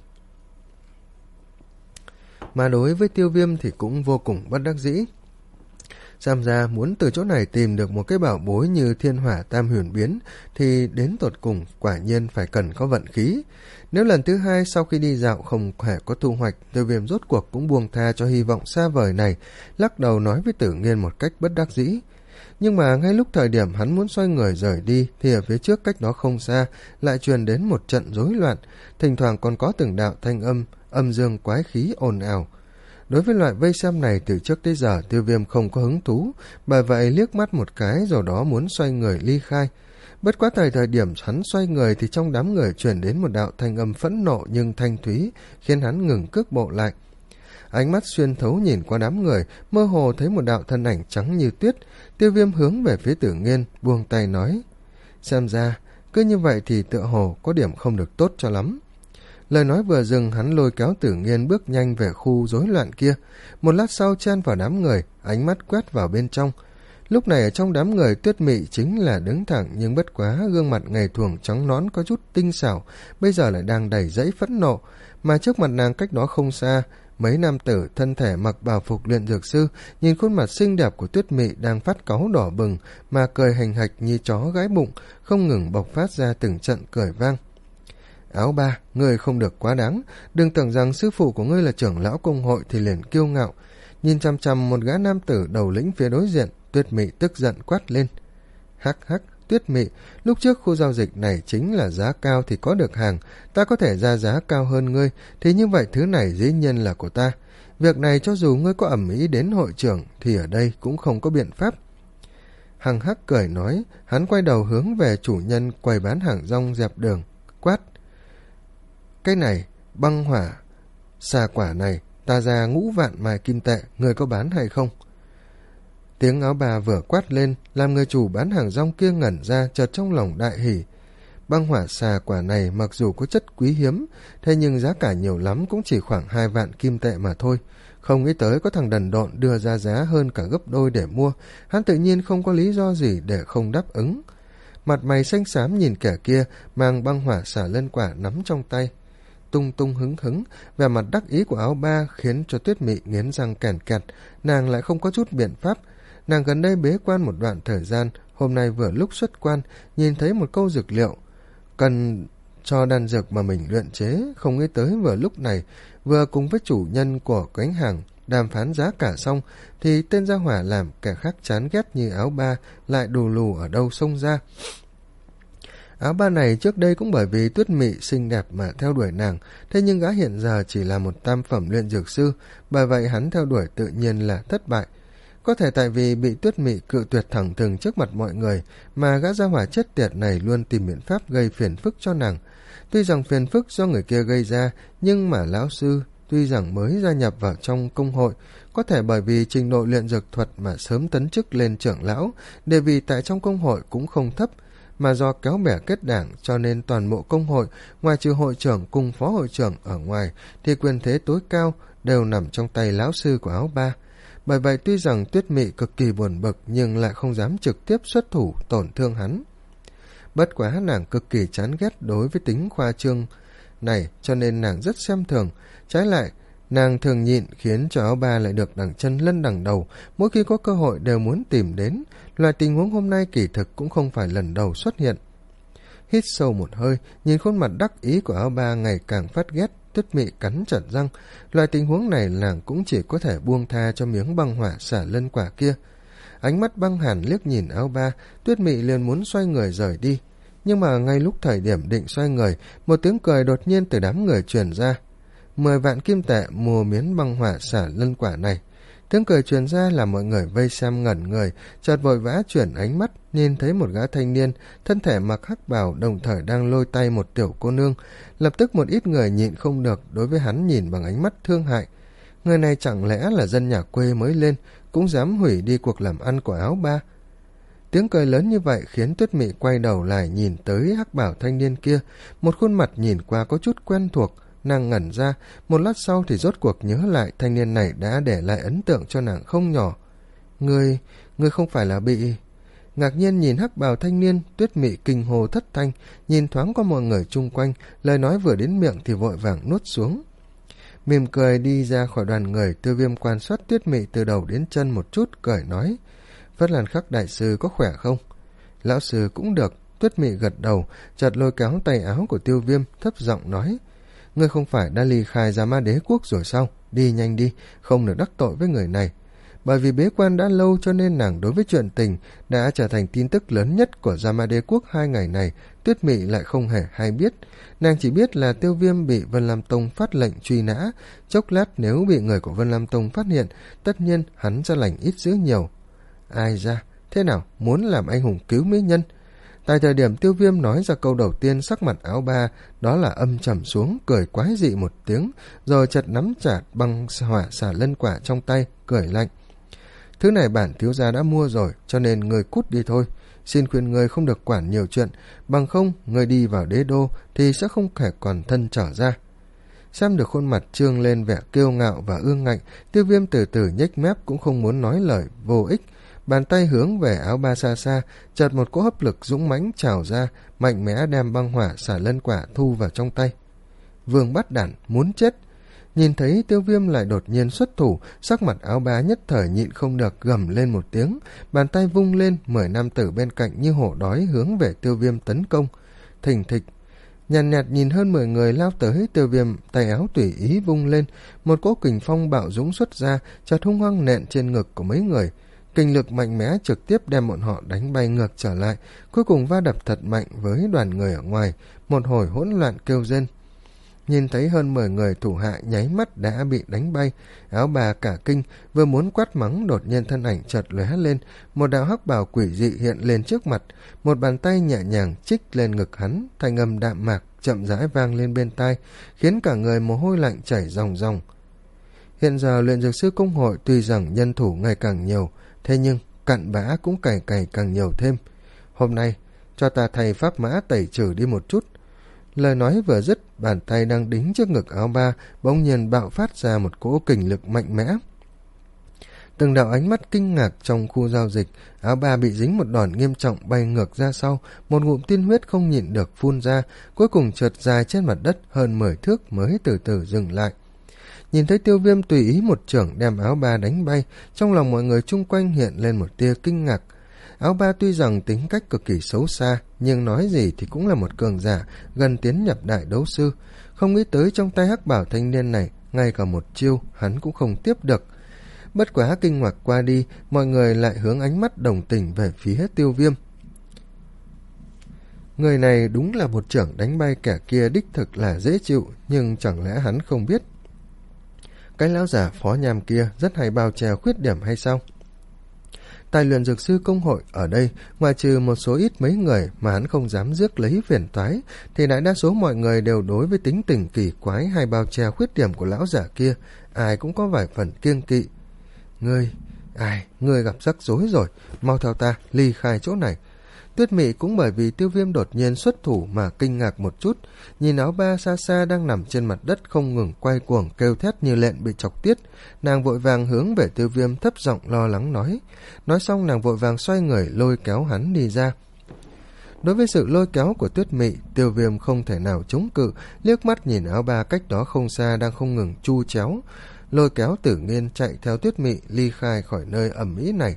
A: Mà đối với Tiêu Viêm thì cũng vô cùng bất đắc dĩ. Xem ra muốn từ chỗ này tìm được một cái bảo bối như thiên hỏa tam huyền biến thì đến tột cùng quả nhiên phải cần có vận khí. Nếu lần thứ hai sau khi đi dạo không hề có thu hoạch, Tiêu Viêm rốt cuộc cũng buông tha cho hy vọng xa vời này, lắc đầu nói với Tử Nghiên một cách bất đắc dĩ. Nhưng mà ngay lúc thời điểm hắn muốn xoay người rời đi thì ở phía trước cách đó không xa lại truyền đến một trận rối loạn, thỉnh thoảng còn có từng đạo thanh âm âm dương quái khí ồn ào. Đối với loại vây xem này từ trước tới giờ Tiêu Viêm không có hứng thú, bởi vậy liếc mắt một cái rồi đó muốn xoay người ly khai. Bất quá tại thời điểm hắn xoay người thì trong đám người truyền đến một đạo thanh âm phẫn nộ nhưng thanh thúy, khiến hắn ngừng cước bộ lại. Ánh mắt xuyên thấu nhìn qua đám người, mơ hồ thấy một đạo thân ảnh trắng như tuyết. Tiêu Viêm hướng về phía Tử Nghiên, buông tay nói: xem ra cứ như vậy thì tựa hồ có điểm không được tốt cho lắm. Lời nói vừa dừng, hắn lôi kéo Tử Nghiên bước nhanh về khu rối loạn kia. Một lát sau chen vào đám người, ánh mắt quét vào bên trong. Lúc này ở trong đám người, Tuyết Mị chính là đứng thẳng, nhưng bất quá gương mặt ngày thường trắng nõn có chút tinh xảo, bây giờ lại đang đầy dẫy phẫn nộ. Mà trước mặt nàng cách đó không xa, mấy nam tử thân thể mặc bào phục luyện dược sư nhìn khuôn mặt xinh đẹp của Tuyết Mị đang phát cáu đỏ bừng mà cười hành hạch như chó gái bụng, không ngừng bộc phát ra từng trận cười vang. Áo Ba, ngươi không được quá đáng, đừng tưởng rằng sư phụ của ngươi là trưởng lão công hội thì liền kiêu ngạo. Nhìn chằm chằm một gã nam tử đầu lĩnh phía đối diện, Tuyết Mị tức giận quát lên. Hắc hắc, Tuyết Mị, lúc trước khu giao dịch này chính là giá cao thì có được hàng, ta có thể ra giá cao hơn ngươi, thì như vậy thứ này dĩ nhiên là của ta. Việc này cho dù ngươi có ẩm ý đến hội trưởng thì ở đây cũng không có biện pháp. Hằng hắc cười nói, hắn quay đầu hướng về chủ nhân quầy bán hàng rong dẹp đường, quát. Cái này, băng hỏa, xà quả này, ta ra ngũ vạn mài kim tệ, người có bán hay không? Tiếng Áo Bà vừa quát lên, làm người chủ bán hàng rong kia ngẩn ra, chợt trong lòng đại hỉ. Băng hỏa xà quả này mặc dù có chất quý hiếm, thế nhưng giá cả nhiều lắm cũng chỉ khoảng hai vạn kim tệ mà thôi. Không nghĩ tới có thằng đần độn đưa ra giá hơn cả gấp đôi để mua, hắn tự nhiên không có lý do gì để không đáp ứng. Mặt mày xanh xám nhìn kẻ kia, mang băng hỏa xà lân quả nắm trong tay. Tung tung hứng hứng, vẻ mặt đắc ý của Áo Ba khiến cho Tuyết Mị nghiến răng kèn kẹt, nàng lại không có chút biện pháp. Nàng gần đây bế quan một đoạn thời gian, hôm nay vừa lúc xuất quan, nhìn thấy một câu dược liệu cần cho đan dược mà mình luyện chế, không nghĩ tới vừa lúc này, vừa cùng với chủ nhân của gánh hàng đàm phán giá cả xong, thì tên gia hỏa làm kẻ khác chán ghét như áo ba lại đù lù ở đâu xông ra. Áo ba này trước đây cũng bởi vì Tuyết Mị xinh đẹp mà theo đuổi nàng, thế nhưng gã hiện giờ chỉ là một tam phẩm luyện dược sư, bởi vậy hắn theo đuổi tự nhiên là thất bại. Có thể tại vì bị Tuyết Mị cự tuyệt thẳng thừng trước mặt mọi người, mà gã gia hỏa chết tiệt này luôn tìm biện pháp gây phiền phức cho nàng. Tuy rằng phiền phức do người kia gây ra, nhưng mà lão sư tuy rằng mới gia nhập vào trong công hội, có thể bởi vì trình độ luyện dược thuật mà sớm tấn chức lên trưởng lão, địa vị tại trong công hội cũng không thấp, mà do kéo bè kết đảng cho nên toàn bộ công hội, ngoài trừ hội trưởng cùng phó hội trưởng ở ngoài, thì quyền thế tối cao đều nằm trong tay lão sư của áo ba. Bởi vậy tuy rằng Tuyết Mị cực kỳ buồn bực nhưng lại không dám trực tiếp xuất thủ tổn thương hắn. Bất quá nàng cực kỳ chán ghét đối với tính khoa trương này, cho nên nàng rất xem thường. Trái lại, nàng thường nhịn khiến cho áo ba lại được đằng chân lân đằng đầu, mỗi khi có cơ hội đều muốn tìm đến. Loại tình huống hôm nay kỳ thực cũng không phải lần đầu xuất hiện. Hít sâu một hơi, nhìn khuôn mặt đắc ý của áo ba ngày càng phát ghét, Tuyết Mị cắn chặt răng. Loại tình huống này nàng cũng chỉ có thể buông tha cho miếng băng hỏa xả lân quả kia. Ánh mắt băng hàn liếc nhìn áo ba, Tuyết Mị liền muốn xoay người rời đi. Nhưng mà ngay lúc thời điểm định xoay người, một tiếng cười đột nhiên từ đám người truyền ra. Mười vạn kim tệ mua miếng băng hỏa xả lân quả này. Tiếng cười truyền ra làm mọi người vây xem ngẩn người, chợt vội vã chuyển ánh mắt, nhìn thấy một gã thanh niên, thân thể mặc hắc bào đồng thời đang lôi tay một tiểu cô nương. Lập tức một ít người nhịn không được đối với hắn nhìn bằng ánh mắt thương hại. Người này chẳng lẽ là dân nhà quê mới lên, cũng dám hủy đi cuộc làm ăn của áo ba. Tiếng cười lớn như vậy khiến Tuyết Mị quay đầu lại nhìn tới hắc bảo thanh niên kia, một khuôn mặt nhìn qua có chút quen thuộc. Nàng ngẩn ra, một lát sau thì rốt cuộc nhớ lại thanh niên này đã để lại ấn tượng cho nàng không nhỏ. Ngươi, ngươi không phải là bị... Ngạc nhiên nhìn hắc bào thanh niên, Tuyết Mị kinh hô thất thanh, nhìn thoáng qua mọi người chung quanh, lời nói vừa đến miệng thì vội vàng nuốt xuống. Mỉm cười đi ra khỏi đoàn người, Tiêu Viêm quan sát Tuyết Mị từ đầu đến chân một chút, cười nói: Phất Lan Khắc đại sư có khỏe không? Lão sư cũng được. Tuyết Mị gật đầu, chợt lôi kéo tay áo của Tiêu Viêm, thấp giọng nói: Ngươi không phải đã ly khai Gia Ma Đế Quốc rồi sao? Đi nhanh đi, không được đắc tội với người này. Bởi vì bế quan đã lâu cho nên nàng đối với chuyện tình đã trở thành tin tức lớn nhất của Gia Ma Đế Quốc hai ngày này. Tuyết Mị lại không hề hay biết. Nàng chỉ biết là Tiêu Viêm bị Vân Lam Tông phát lệnh truy nã. Chốc lát nếu bị người của Vân Lam Tông phát hiện, tất nhiên hắn sẽ lành ít dữ nhiều. Ai ra, thế nào, muốn làm anh hùng cứu mỹ nhân? Tại thời điểm Tiêu Viêm nói ra câu đầu tiên, sắc mặt áo ba đó là âm trầm xuống, cười quái dị một tiếng, rồi chợt nắm chặt băng hỏa xả lân quả trong tay, cười lạnh. Thứ này bản thiếu gia đã mua rồi, cho nên người cút đi thôi. Xin khuyên người không được quản nhiều chuyện, bằng không người đi vào đế đô thì sẽ không thể còn thân trở ra. Xem được khuôn mặt trương lên vẻ kiêu ngạo và ương ngạnh, Tiêu Viêm từ từ nhếch mép cũng không muốn nói lời vô ích. Bàn tay hướng về áo ba xa xa, chợt một cỗ hấp lực dũng mãnh trào ra, mạnh mẽ đem băng hỏa xả lân quả thu vào trong tay. Vương bắt đản, muốn chết! Nhìn thấy Tiêu Viêm lại đột nhiên xuất thủ, sắc mặt áo ba nhất thời nhịn không được gầm lên một tiếng, bàn tay vung lên, mười nam tử bên cạnh như hổ đói hướng về Tiêu Viêm tấn công. Thình thịch! Nhàn nhạt, nhạt nhìn hơn mười người lao tới, Tiêu Viêm tay áo tùy ý vung lên, một cỗ kình phong bạo dũng xuất ra, chợt hung hăng nện trên ngực của mấy người. Kinh lực mạnh mẽ trực tiếp đem bọn họ đánh bay ngược trở lại, cuối cùng va đập thật mạnh với đoàn người ở ngoài, một hồi hỗn loạn kêu rên. Nhìn thấy hơn mười người thủ hạ nháy mắt đã bị đánh bay, áo bà cả kinh, vừa muốn quát mắng đột nhiên thân ảnh chợt lóe lên, một đạo hắc bào quỷ dị hiện lên trước mặt, một bàn tay nhẹ nhàng chích lên ngực hắn, thanh âm đạm mạc chậm rãi vang lên bên tai, khiến cả người mồ hôi lạnh chảy ròng ròng. Hiện giờ luyện dược sư công hội tuy rằng nhân thủ ngày càng nhiều, thế nhưng cặn bã cũng cày cày càng nhiều thêm. Hôm nay cho ta thầy pháp mã tẩy trừ đi một chút. Lời nói vừa dứt, bàn tay đang đính trước ngực áo ba bỗng nhiên bạo phát ra một cỗ kình lực mạnh mẽ. Từng đạo ánh mắt kinh ngạc trong khu giao dịch, áo ba bị dính một đòn nghiêm trọng bay ngược ra sau, một ngụm tiên huyết không nhịn được phun ra, cuối cùng trượt dài trên mặt đất hơn mười thước mới từ từ dừng lại. Nhìn thấy Tiêu Viêm tùy ý một chưởng đem áo ba đánh bay, trong lòng mọi người chung quanh hiện lên một tia kinh ngạc. Áo ba tuy rằng tính cách cực kỳ xấu xa, nhưng nói gì thì cũng là một cường giả, gần tiến nhập đại đấu sư. Không nghĩ tới trong tay hắc bảo thanh niên này, ngay cả một chiêu hắn cũng không tiếp được. Bất quá kinh ngạc qua đi, mọi người lại hướng ánh mắt đồng tình về phía Tiêu Viêm. Người này đúng là một trưởng đánh bay kẻ kia đích thực là dễ chịu, nhưng chẳng lẽ hắn không biết cái lão giả Phó Nham kia rất hay bao che khuyết điểm hay sao? Tài luyện dược sư công hội ở đây, ngoài trừ một số ít mấy người mà hắn không dám rước lấy phiền toái, thì đại đa số mọi người đều đối với tính tình kỳ quái hay bao che khuyết điểm của lão giả kia, ai cũng có vài phần kiêng kỵ. Ngươi, ai, ngươi gặp rắc rối rồi, mau theo ta, ly khai chỗ này. Tuyết Mị cũng bởi vì Tiêu Viêm đột nhiên xuất thủ mà kinh ngạc một chút, nhìn áo ba xa xa đang nằm trên mặt đất không ngừng quay cuồng kêu thét như lợn bị chọc tiết, nàng vội vàng hướng về Tiêu Viêm thấp giọng lo lắng nói. Nói xong nàng vội vàng xoay người lôi kéo hắn đi ra. Đối với sự lôi kéo của Tuyết Mị, Tiêu Viêm không thể nào chống cự, liếc mắt nhìn áo ba cách đó không xa đang không ngừng chu chéo, lôi kéo Tử Nghiên chạy theo Tuyết Mị ly khai khỏi nơi ẩm ĩ này.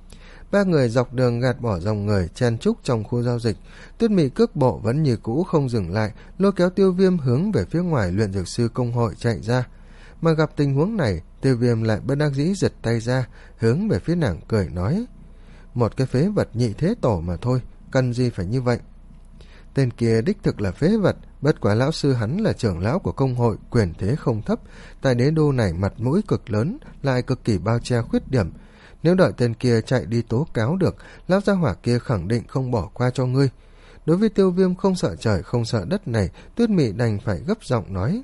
A: Ba người dọc đường gạt bỏ dòng người chen chúc trong khu giao dịch. Tuyết Mị cước bộ vẫn như cũ không dừng lại, lôi kéo Tiêu Viêm hướng về phía ngoài luyện dược sư công hội chạy ra. Mà gặp tình huống này, Tiêu Viêm lại bất đắc dĩ giật tay ra, hướng về phía nàng cười nói: một cái phế vật nhị thế tổ mà thôi, cần gì phải như vậy. Tên kia đích thực là phế vật, bất quá lão sư hắn là trưởng lão của công hội, quyền thế không thấp, tại đế đô này mặt mũi cực lớn, lại cực kỳ bao che khuyết điểm. Nếu đợi tên kia chạy đi tố cáo được, lão gia hỏa kia khẳng định không bỏ qua cho ngươi. Đối với Tiêu Viêm không sợ trời không sợ đất này, Tuyết Mị đành phải gấp giọng nói: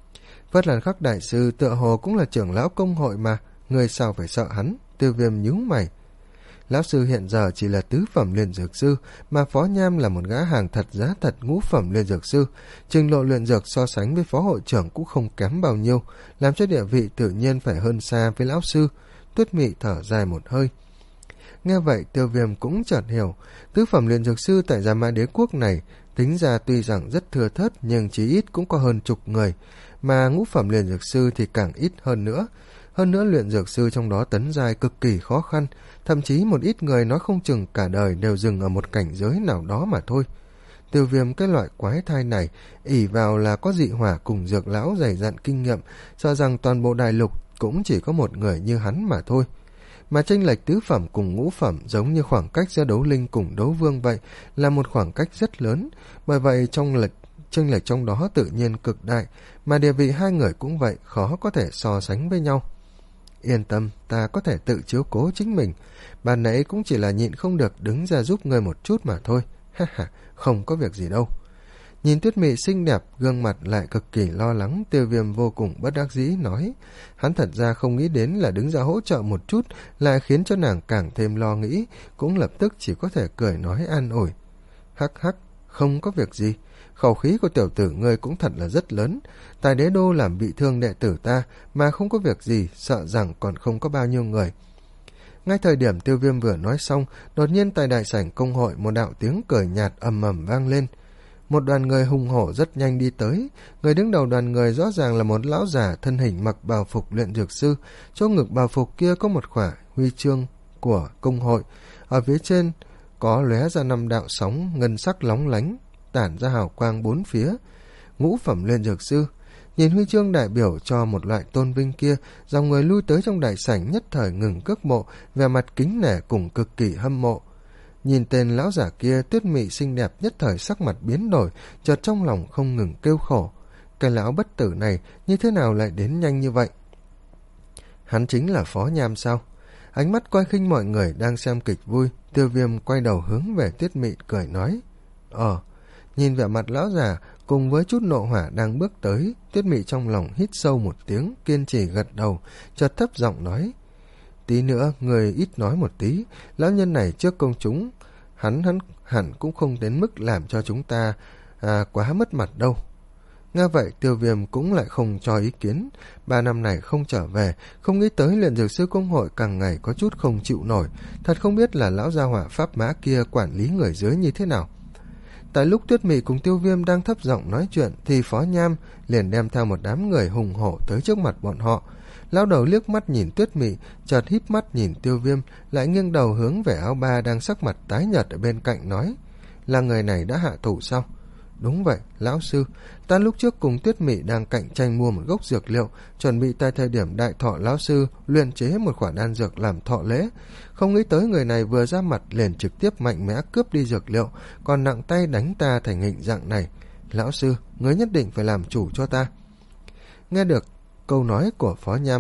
A: Vất Lan Khắc đại sư tựa hồ cũng là trưởng lão công hội mà, ngươi sao phải sợ hắn? Tiêu Viêm nhíu mày. Lão sư hiện giờ chỉ là tứ phẩm luyện dược sư, mà Phó Nham là một gã hàng thật giá thật ngũ phẩm luyện dược sư. Trình độ luyện dược so sánh với phó hội trưởng cũng không kém bao nhiêu, làm cho địa vị tự nhiên phải hơn xa với lão sư. Tuyết Mị thở dài một hơi. Nghe vậy Tiêu Viêm cũng chợt hiểu, tứ phẩm luyện dược sư tại Gia Mã Đế quốc này tính ra tuy rằng rất thưa thớt, nhưng chí ít cũng có hơn chục người, mà ngũ phẩm luyện dược sư thì càng ít hơn nữa. Hơn nữa luyện dược sư trong đó tấn giai cực kỳ khó khăn, thậm chí một ít người nói không chừng cả đời đều dừng ở một cảnh giới nào đó mà thôi. Tiêu Viêm cái loại quái thai này ỷ vào là có dị hỏa cùng dược lão dày dặn kinh nghiệm, cho rằng toàn bộ đại lục cũng chỉ có một người như hắn mà thôi. Mà chênh lệch tứ phẩm cùng ngũ phẩm giống như khoảng cách giữa đấu linh cùng đấu vương vậy, là một khoảng cách rất lớn, bởi vậy trong lệch chênh lệch trong đó tự nhiên cực đại, mà địa vị hai người cũng vậy, khó có thể so sánh với nhau. Yên tâm, ta có thể tự chiếu cố chính mình, ban nãy cũng chỉ là nhịn không được đứng ra giúp ngươi một chút mà thôi, ha ha, không có việc gì đâu. Nhìn Tuyết Mị xinh đẹp, gương mặt lại cực kỳ lo lắng, Tiêu Viêm vô cùng bất đắc dĩ nói. Hắn thật ra không nghĩ đến là đứng ra hỗ trợ một chút lại khiến cho nàng càng thêm lo nghĩ, cũng lập tức chỉ có thể cười nói an ủi. Hắc hắc, không có việc gì, khẩu khí của tiểu tử ngươi cũng thật là rất lớn, tại đế đô làm bị thương đệ tử ta mà không có việc gì, sợ rằng còn không có bao nhiêu người. Ngay thời điểm Tiêu Viêm vừa nói xong, đột nhiên tại đại sảnh công hội một đạo tiếng cười nhạt ầm ầm vang lên. Một đoàn người hùng hổ rất nhanh đi tới, người đứng đầu đoàn người rõ ràng là một lão già thân hình mặc bào phục luyện dược sư, chỗ ngực bào phục kia có một khỏa huy chương của công hội, ở phía trên có lóe ra năm đạo sóng ngân sắc lóng lánh, tản ra hào quang bốn phía. Ngũ phẩm luyện dược sư. Nhìn huy chương đại biểu cho một loại tôn vinh kia, dòng người lui tới trong đại sảnh nhất thời ngừng cước bộ, vẻ mặt kính nể cùng cực kỳ hâm mộ. Nhìn tên lão giả kia, Tuyết Mị xinh đẹp nhất thời sắc mặt biến đổi, chợt trong lòng không ngừng kêu khổ. Cái lão bất tử này như thế nào lại đến nhanh như vậy? Hắn chính là Phó Nham sao? Ánh mắt coi khinh mọi người đang xem kịch vui, Tiêu Viêm quay đầu hướng về Tuyết Mị cười nói. Ờ, nhìn vẻ mặt lão già cùng với chút nộ hỏa đang bước tới, Tuyết Mị trong lòng hít sâu một tiếng, kiên trì gật đầu, chợt thấp giọng nói. Tí nữa, người ít nói một tí, lão nhân này trước công chúng, hắn hắn hẳn cũng không đến mức làm cho chúng ta à, quá mất mặt đâu. Nghe vậy Tiêu Viêm cũng lại không cho ý kiến, ba năm này không trở về, không nghĩ tới luyện dược sư công hội càng ngày có chút không chịu nổi, thật không biết là lão gia hỏa pháp mã kia quản lý người dưới như thế nào. Tại lúc Tuyết Mị cùng Tiêu Viêm đang thấp giọng nói chuyện thì Phó Nham liền đem theo một đám người hùng hổ tới trước mặt bọn họ. Lão đầu liếc mắt nhìn Tuyết Mị, chợt híp mắt nhìn Tiêu Viêm, lại nghiêng đầu hướng về Áo Ba đang sắc mặt tái nhợt ở bên cạnh nói: Là người này đã hạ thủ sao? Đúng vậy, lão sư. Ta lúc trước cùng Tuyết Mị đang cạnh tranh mua một gốc dược liệu, chuẩn bị tại thời điểm đại thọ lão sư luyện chế một khoản đan dược làm thọ lễ. Không nghĩ tới người này vừa ra mặt liền trực tiếp mạnh mẽ cướp đi dược liệu, còn nặng tay đánh ta thành hình dạng này. Lão sư, ngươi nhất định phải làm chủ cho ta. Nghe được câu nói của Phó Nham,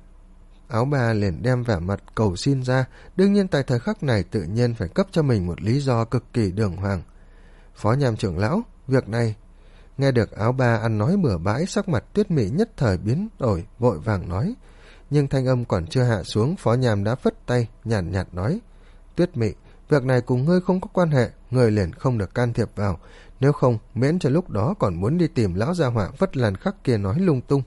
A: Áo Ba liền đem vẻ mặt cầu xin ra. Đương nhiên tại thời khắc này tự nhiên phải cấp cho mình một lý do cực kỳ đường hoàng. Phó Nham trưởng lão, việc này... Nghe được Áo Ba ăn nói bừa bãi, sắc mặt Tuyết Mị nhất thời biến đổi, vội vàng nói. Nhưng thanh âm còn chưa hạ xuống, Phó Nham đã phất tay, nhàn nhạt, nhạt nói: Tuyết Mị, việc này cùng ngươi không có quan hệ, ngươi liền không được can thiệp vào. Nếu không, miễn cho lúc đó còn muốn đi tìm lão gia hỏa Vất Lan Khắc kia nói lung tung.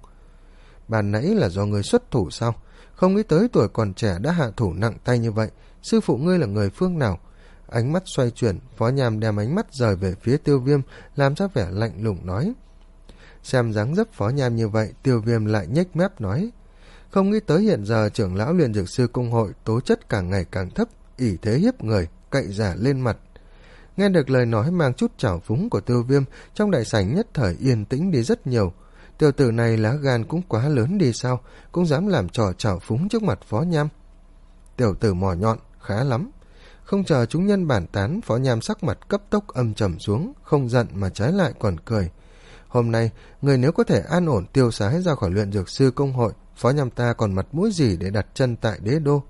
A: Bàn nãy là do ngươi xuất thủ sao? Không nghĩ tới tuổi còn trẻ đã hạ thủ nặng tay như vậy. Sư phụ ngươi là người phương nào? Ánh mắt xoay chuyển, Phó Nham đem ánh mắt rời về phía Tiêu Viêm, làm ra vẻ lạnh lùng nói. Xem dáng dấp Phó Nham như vậy, Tiêu Viêm lại nhếch mép nói: Không nghĩ tới hiện giờ trưởng lão luyện dược sư công hội tố chất càng ngày càng thấp, ỷ thế hiếp người, cậy giả lên mặt. Nghe được lời nói mang chút trào phúng của Tiêu Viêm, trong đại sảnh nhất thời yên tĩnh đi rất nhiều. Tiểu tử này lá gan cũng quá lớn đi sao, cũng dám làm trò trào phúng trước mặt Phó Nham. Tiểu tử mỏ nhọn, khá lắm. Không chờ chúng nhân bàn tán, Phó Nham sắc mặt cấp tốc âm trầm xuống, không giận mà trái lại còn cười. Hôm nay, người nếu có thể an ổn tiêu sái ra khỏi luyện dược sư công hội, Phó Nham ta còn mặt mũi gì để đặt chân tại đế đô.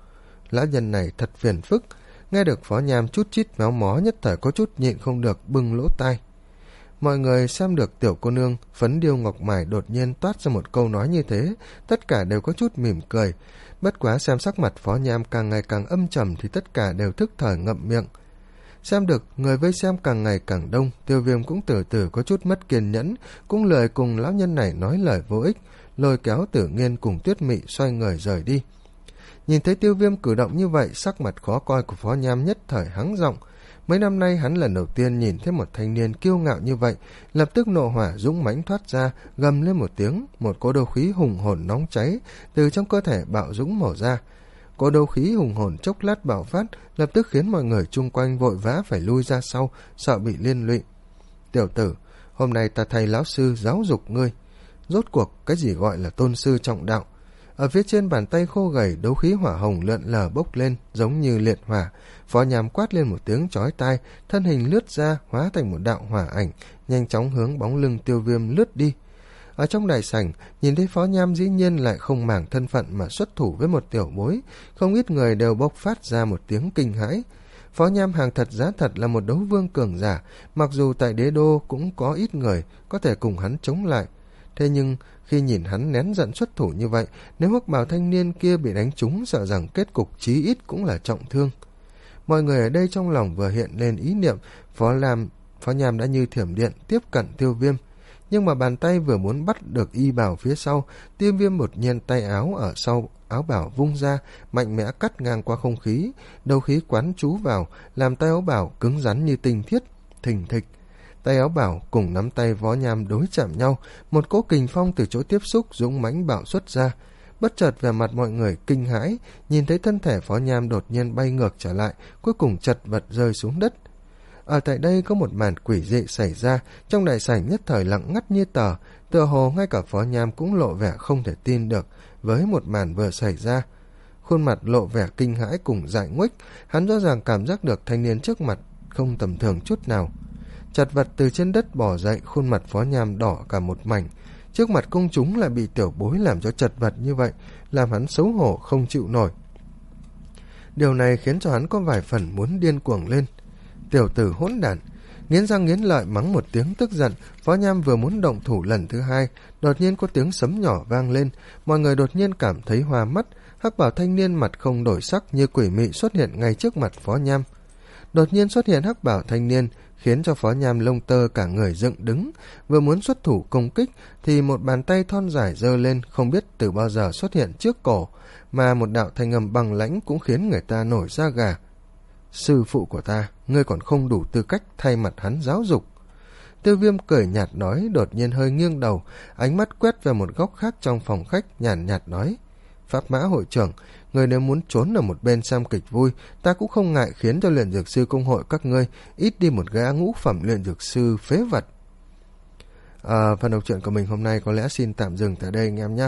A: Lão nhân này thật phiền phức. Nghe được Phó Nham chút chít méo mó, nhất thời có chút nhịn không được, bưng lỗ tai. Mọi người xem được tiểu cô nương phấn điêu ngọc mài đột nhiên toát ra một câu nói như thế, tất cả đều có chút mỉm cười. Bất quá xem sắc mặt Phó Nham càng ngày càng âm trầm thì tất cả đều thức thời ngậm miệng. Xem được người vây xem càng ngày càng đông, Tiêu Viêm cũng từ từ có chút mất kiên nhẫn, cũng lười cùng lão nhân này nói lời vô ích, lôi kéo Tử Nghiên cùng Tuyết Mị xoay người rời đi. Nhìn thấy Tiêu Viêm cử động như vậy, sắc mặt khó coi của Phó Nham nhất thời hắng giọng. Mấy năm nay hắn lần đầu tiên nhìn thấy một thanh niên kiêu ngạo như vậy, lập tức nộ hỏa dũng mãnh thoát ra, gầm lên một tiếng, một cỗ đấu khí hùng hồn nóng cháy từ trong cơ thể bạo dũng mổ ra. Cỗ đấu khí hùng hồn chốc lát bạo phát, lập tức khiến mọi người chung quanh vội vã phải lui ra sau, sợ bị liên lụy. Tiểu tử, hôm nay ta thay lão sư giáo dục ngươi. Rốt cuộc cái gì gọi là tôn sư trọng đạo? Ở phía trên bàn tay khô gầy, đấu khí hỏa hồng lượn lờ bốc lên giống như liệt hỏa. Phó Nham quát lên một tiếng chói tai, thân hình lướt ra hóa thành một đạo hỏa ảnh, nhanh chóng hướng bóng lưng Tiêu Viêm lướt đi. Ở trong đại sảnh, nhìn thấy Phó Nham dĩ nhiên lại không màng thân phận mà xuất thủ với một tiểu bối, không ít người đều bộc phát ra một tiếng kinh hãi. Phó Nham hàng thật giá thật là một đấu vương cường giả, mặc dù tại đế đô cũng có ít người có thể cùng hắn chống lại. Thế nhưng khi nhìn hắn nén giận xuất thủ như vậy, nếu hắc bào thanh niên kia bị đánh trúng, sợ rằng kết cục chí ít cũng là trọng thương. Mọi người ở đây trong lòng vừa hiện lên ý niệm, Phó Lam, Phó Nham đã như thiểm điện tiếp cận Tiêu Viêm. Nhưng mà bàn tay vừa muốn bắt được y bào phía sau, Tiêu Viêm đột nhiên tay áo ở sau áo bào vung ra, mạnh mẽ cắt ngang qua không khí, đấu khí quán trú vào, làm tay áo bào cứng rắn như tinh thiết, thình thịch. Tay áo bào cùng nắm tay Phó Nham đối chạm nhau, một cỗ kình phong từ chỗ tiếp xúc dũng mãnh bạo xuất ra. Bất chợt về mặt mọi người kinh hãi, nhìn thấy thân thể Phó Nham đột nhiên bay ngược trở lại, cuối cùng chật vật rơi xuống đất. Ở tại đây có một màn quỷ dị xảy ra, trong đại sảnh nhất thời lặng ngắt như tờ, tựa hồ ngay cả Phó Nham cũng lộ vẻ không thể tin được với một màn vừa xảy ra. Khuôn mặt lộ vẻ kinh hãi cùng dại nguếch, hắn rõ ràng cảm giác được thanh niên trước mặt không tầm thường chút nào. Chật vật từ trên đất bò dậy, khuôn mặt Phó Nham đỏ cả một mảnh. Trước mặt công chúng lại bị tiểu bối làm cho chật vật như vậy, làm hắn xấu hổ không chịu nổi. Điều này khiến cho hắn có vài phần muốn điên cuồng lên. Tiểu tử hỗn đản! Nghiến răng nghiến lợi mắng một tiếng tức giận, Phó Nham vừa muốn động thủ lần thứ hai, đột nhiên có tiếng sấm nhỏ vang lên, mọi người đột nhiên cảm thấy hoa mắt, hắc bảo thanh niên mặt không đổi sắc như quỷ mị xuất hiện ngay trước mặt Phó Nham. Đột nhiên xuất hiện hắc bảo thanh niên khiến cho Phó Nham lông tơ cả người dựng đứng, vừa muốn xuất thủ công kích thì một bàn tay thon dài giơ lên, không biết từ bao giờ xuất hiện trước cổ, mà một đạo thanh âm bằng lãnh cũng khiến người ta nổi da gà. sư phụ của ta, ngươi còn không đủ tư cách thay mặt hắn giáo dục. Tiêu Viêm cười nhạt nói, đột nhiên hơi nghiêng đầu, ánh mắt quét về một góc khác trong phòng khách, nhàn nhạt, nhạt nói: Pháp Mã hội trưởng, người nếu muốn trốn ở một bên xem kịch vui, ta cũng không ngại khiến cho luyện dược sư công hội các ngươi ít đi một gã ngũ phẩm luyện dược sư phế vật. À, phần đọc truyện của mình hôm nay có lẽ xin tạm dừng tại đây anh em nhé.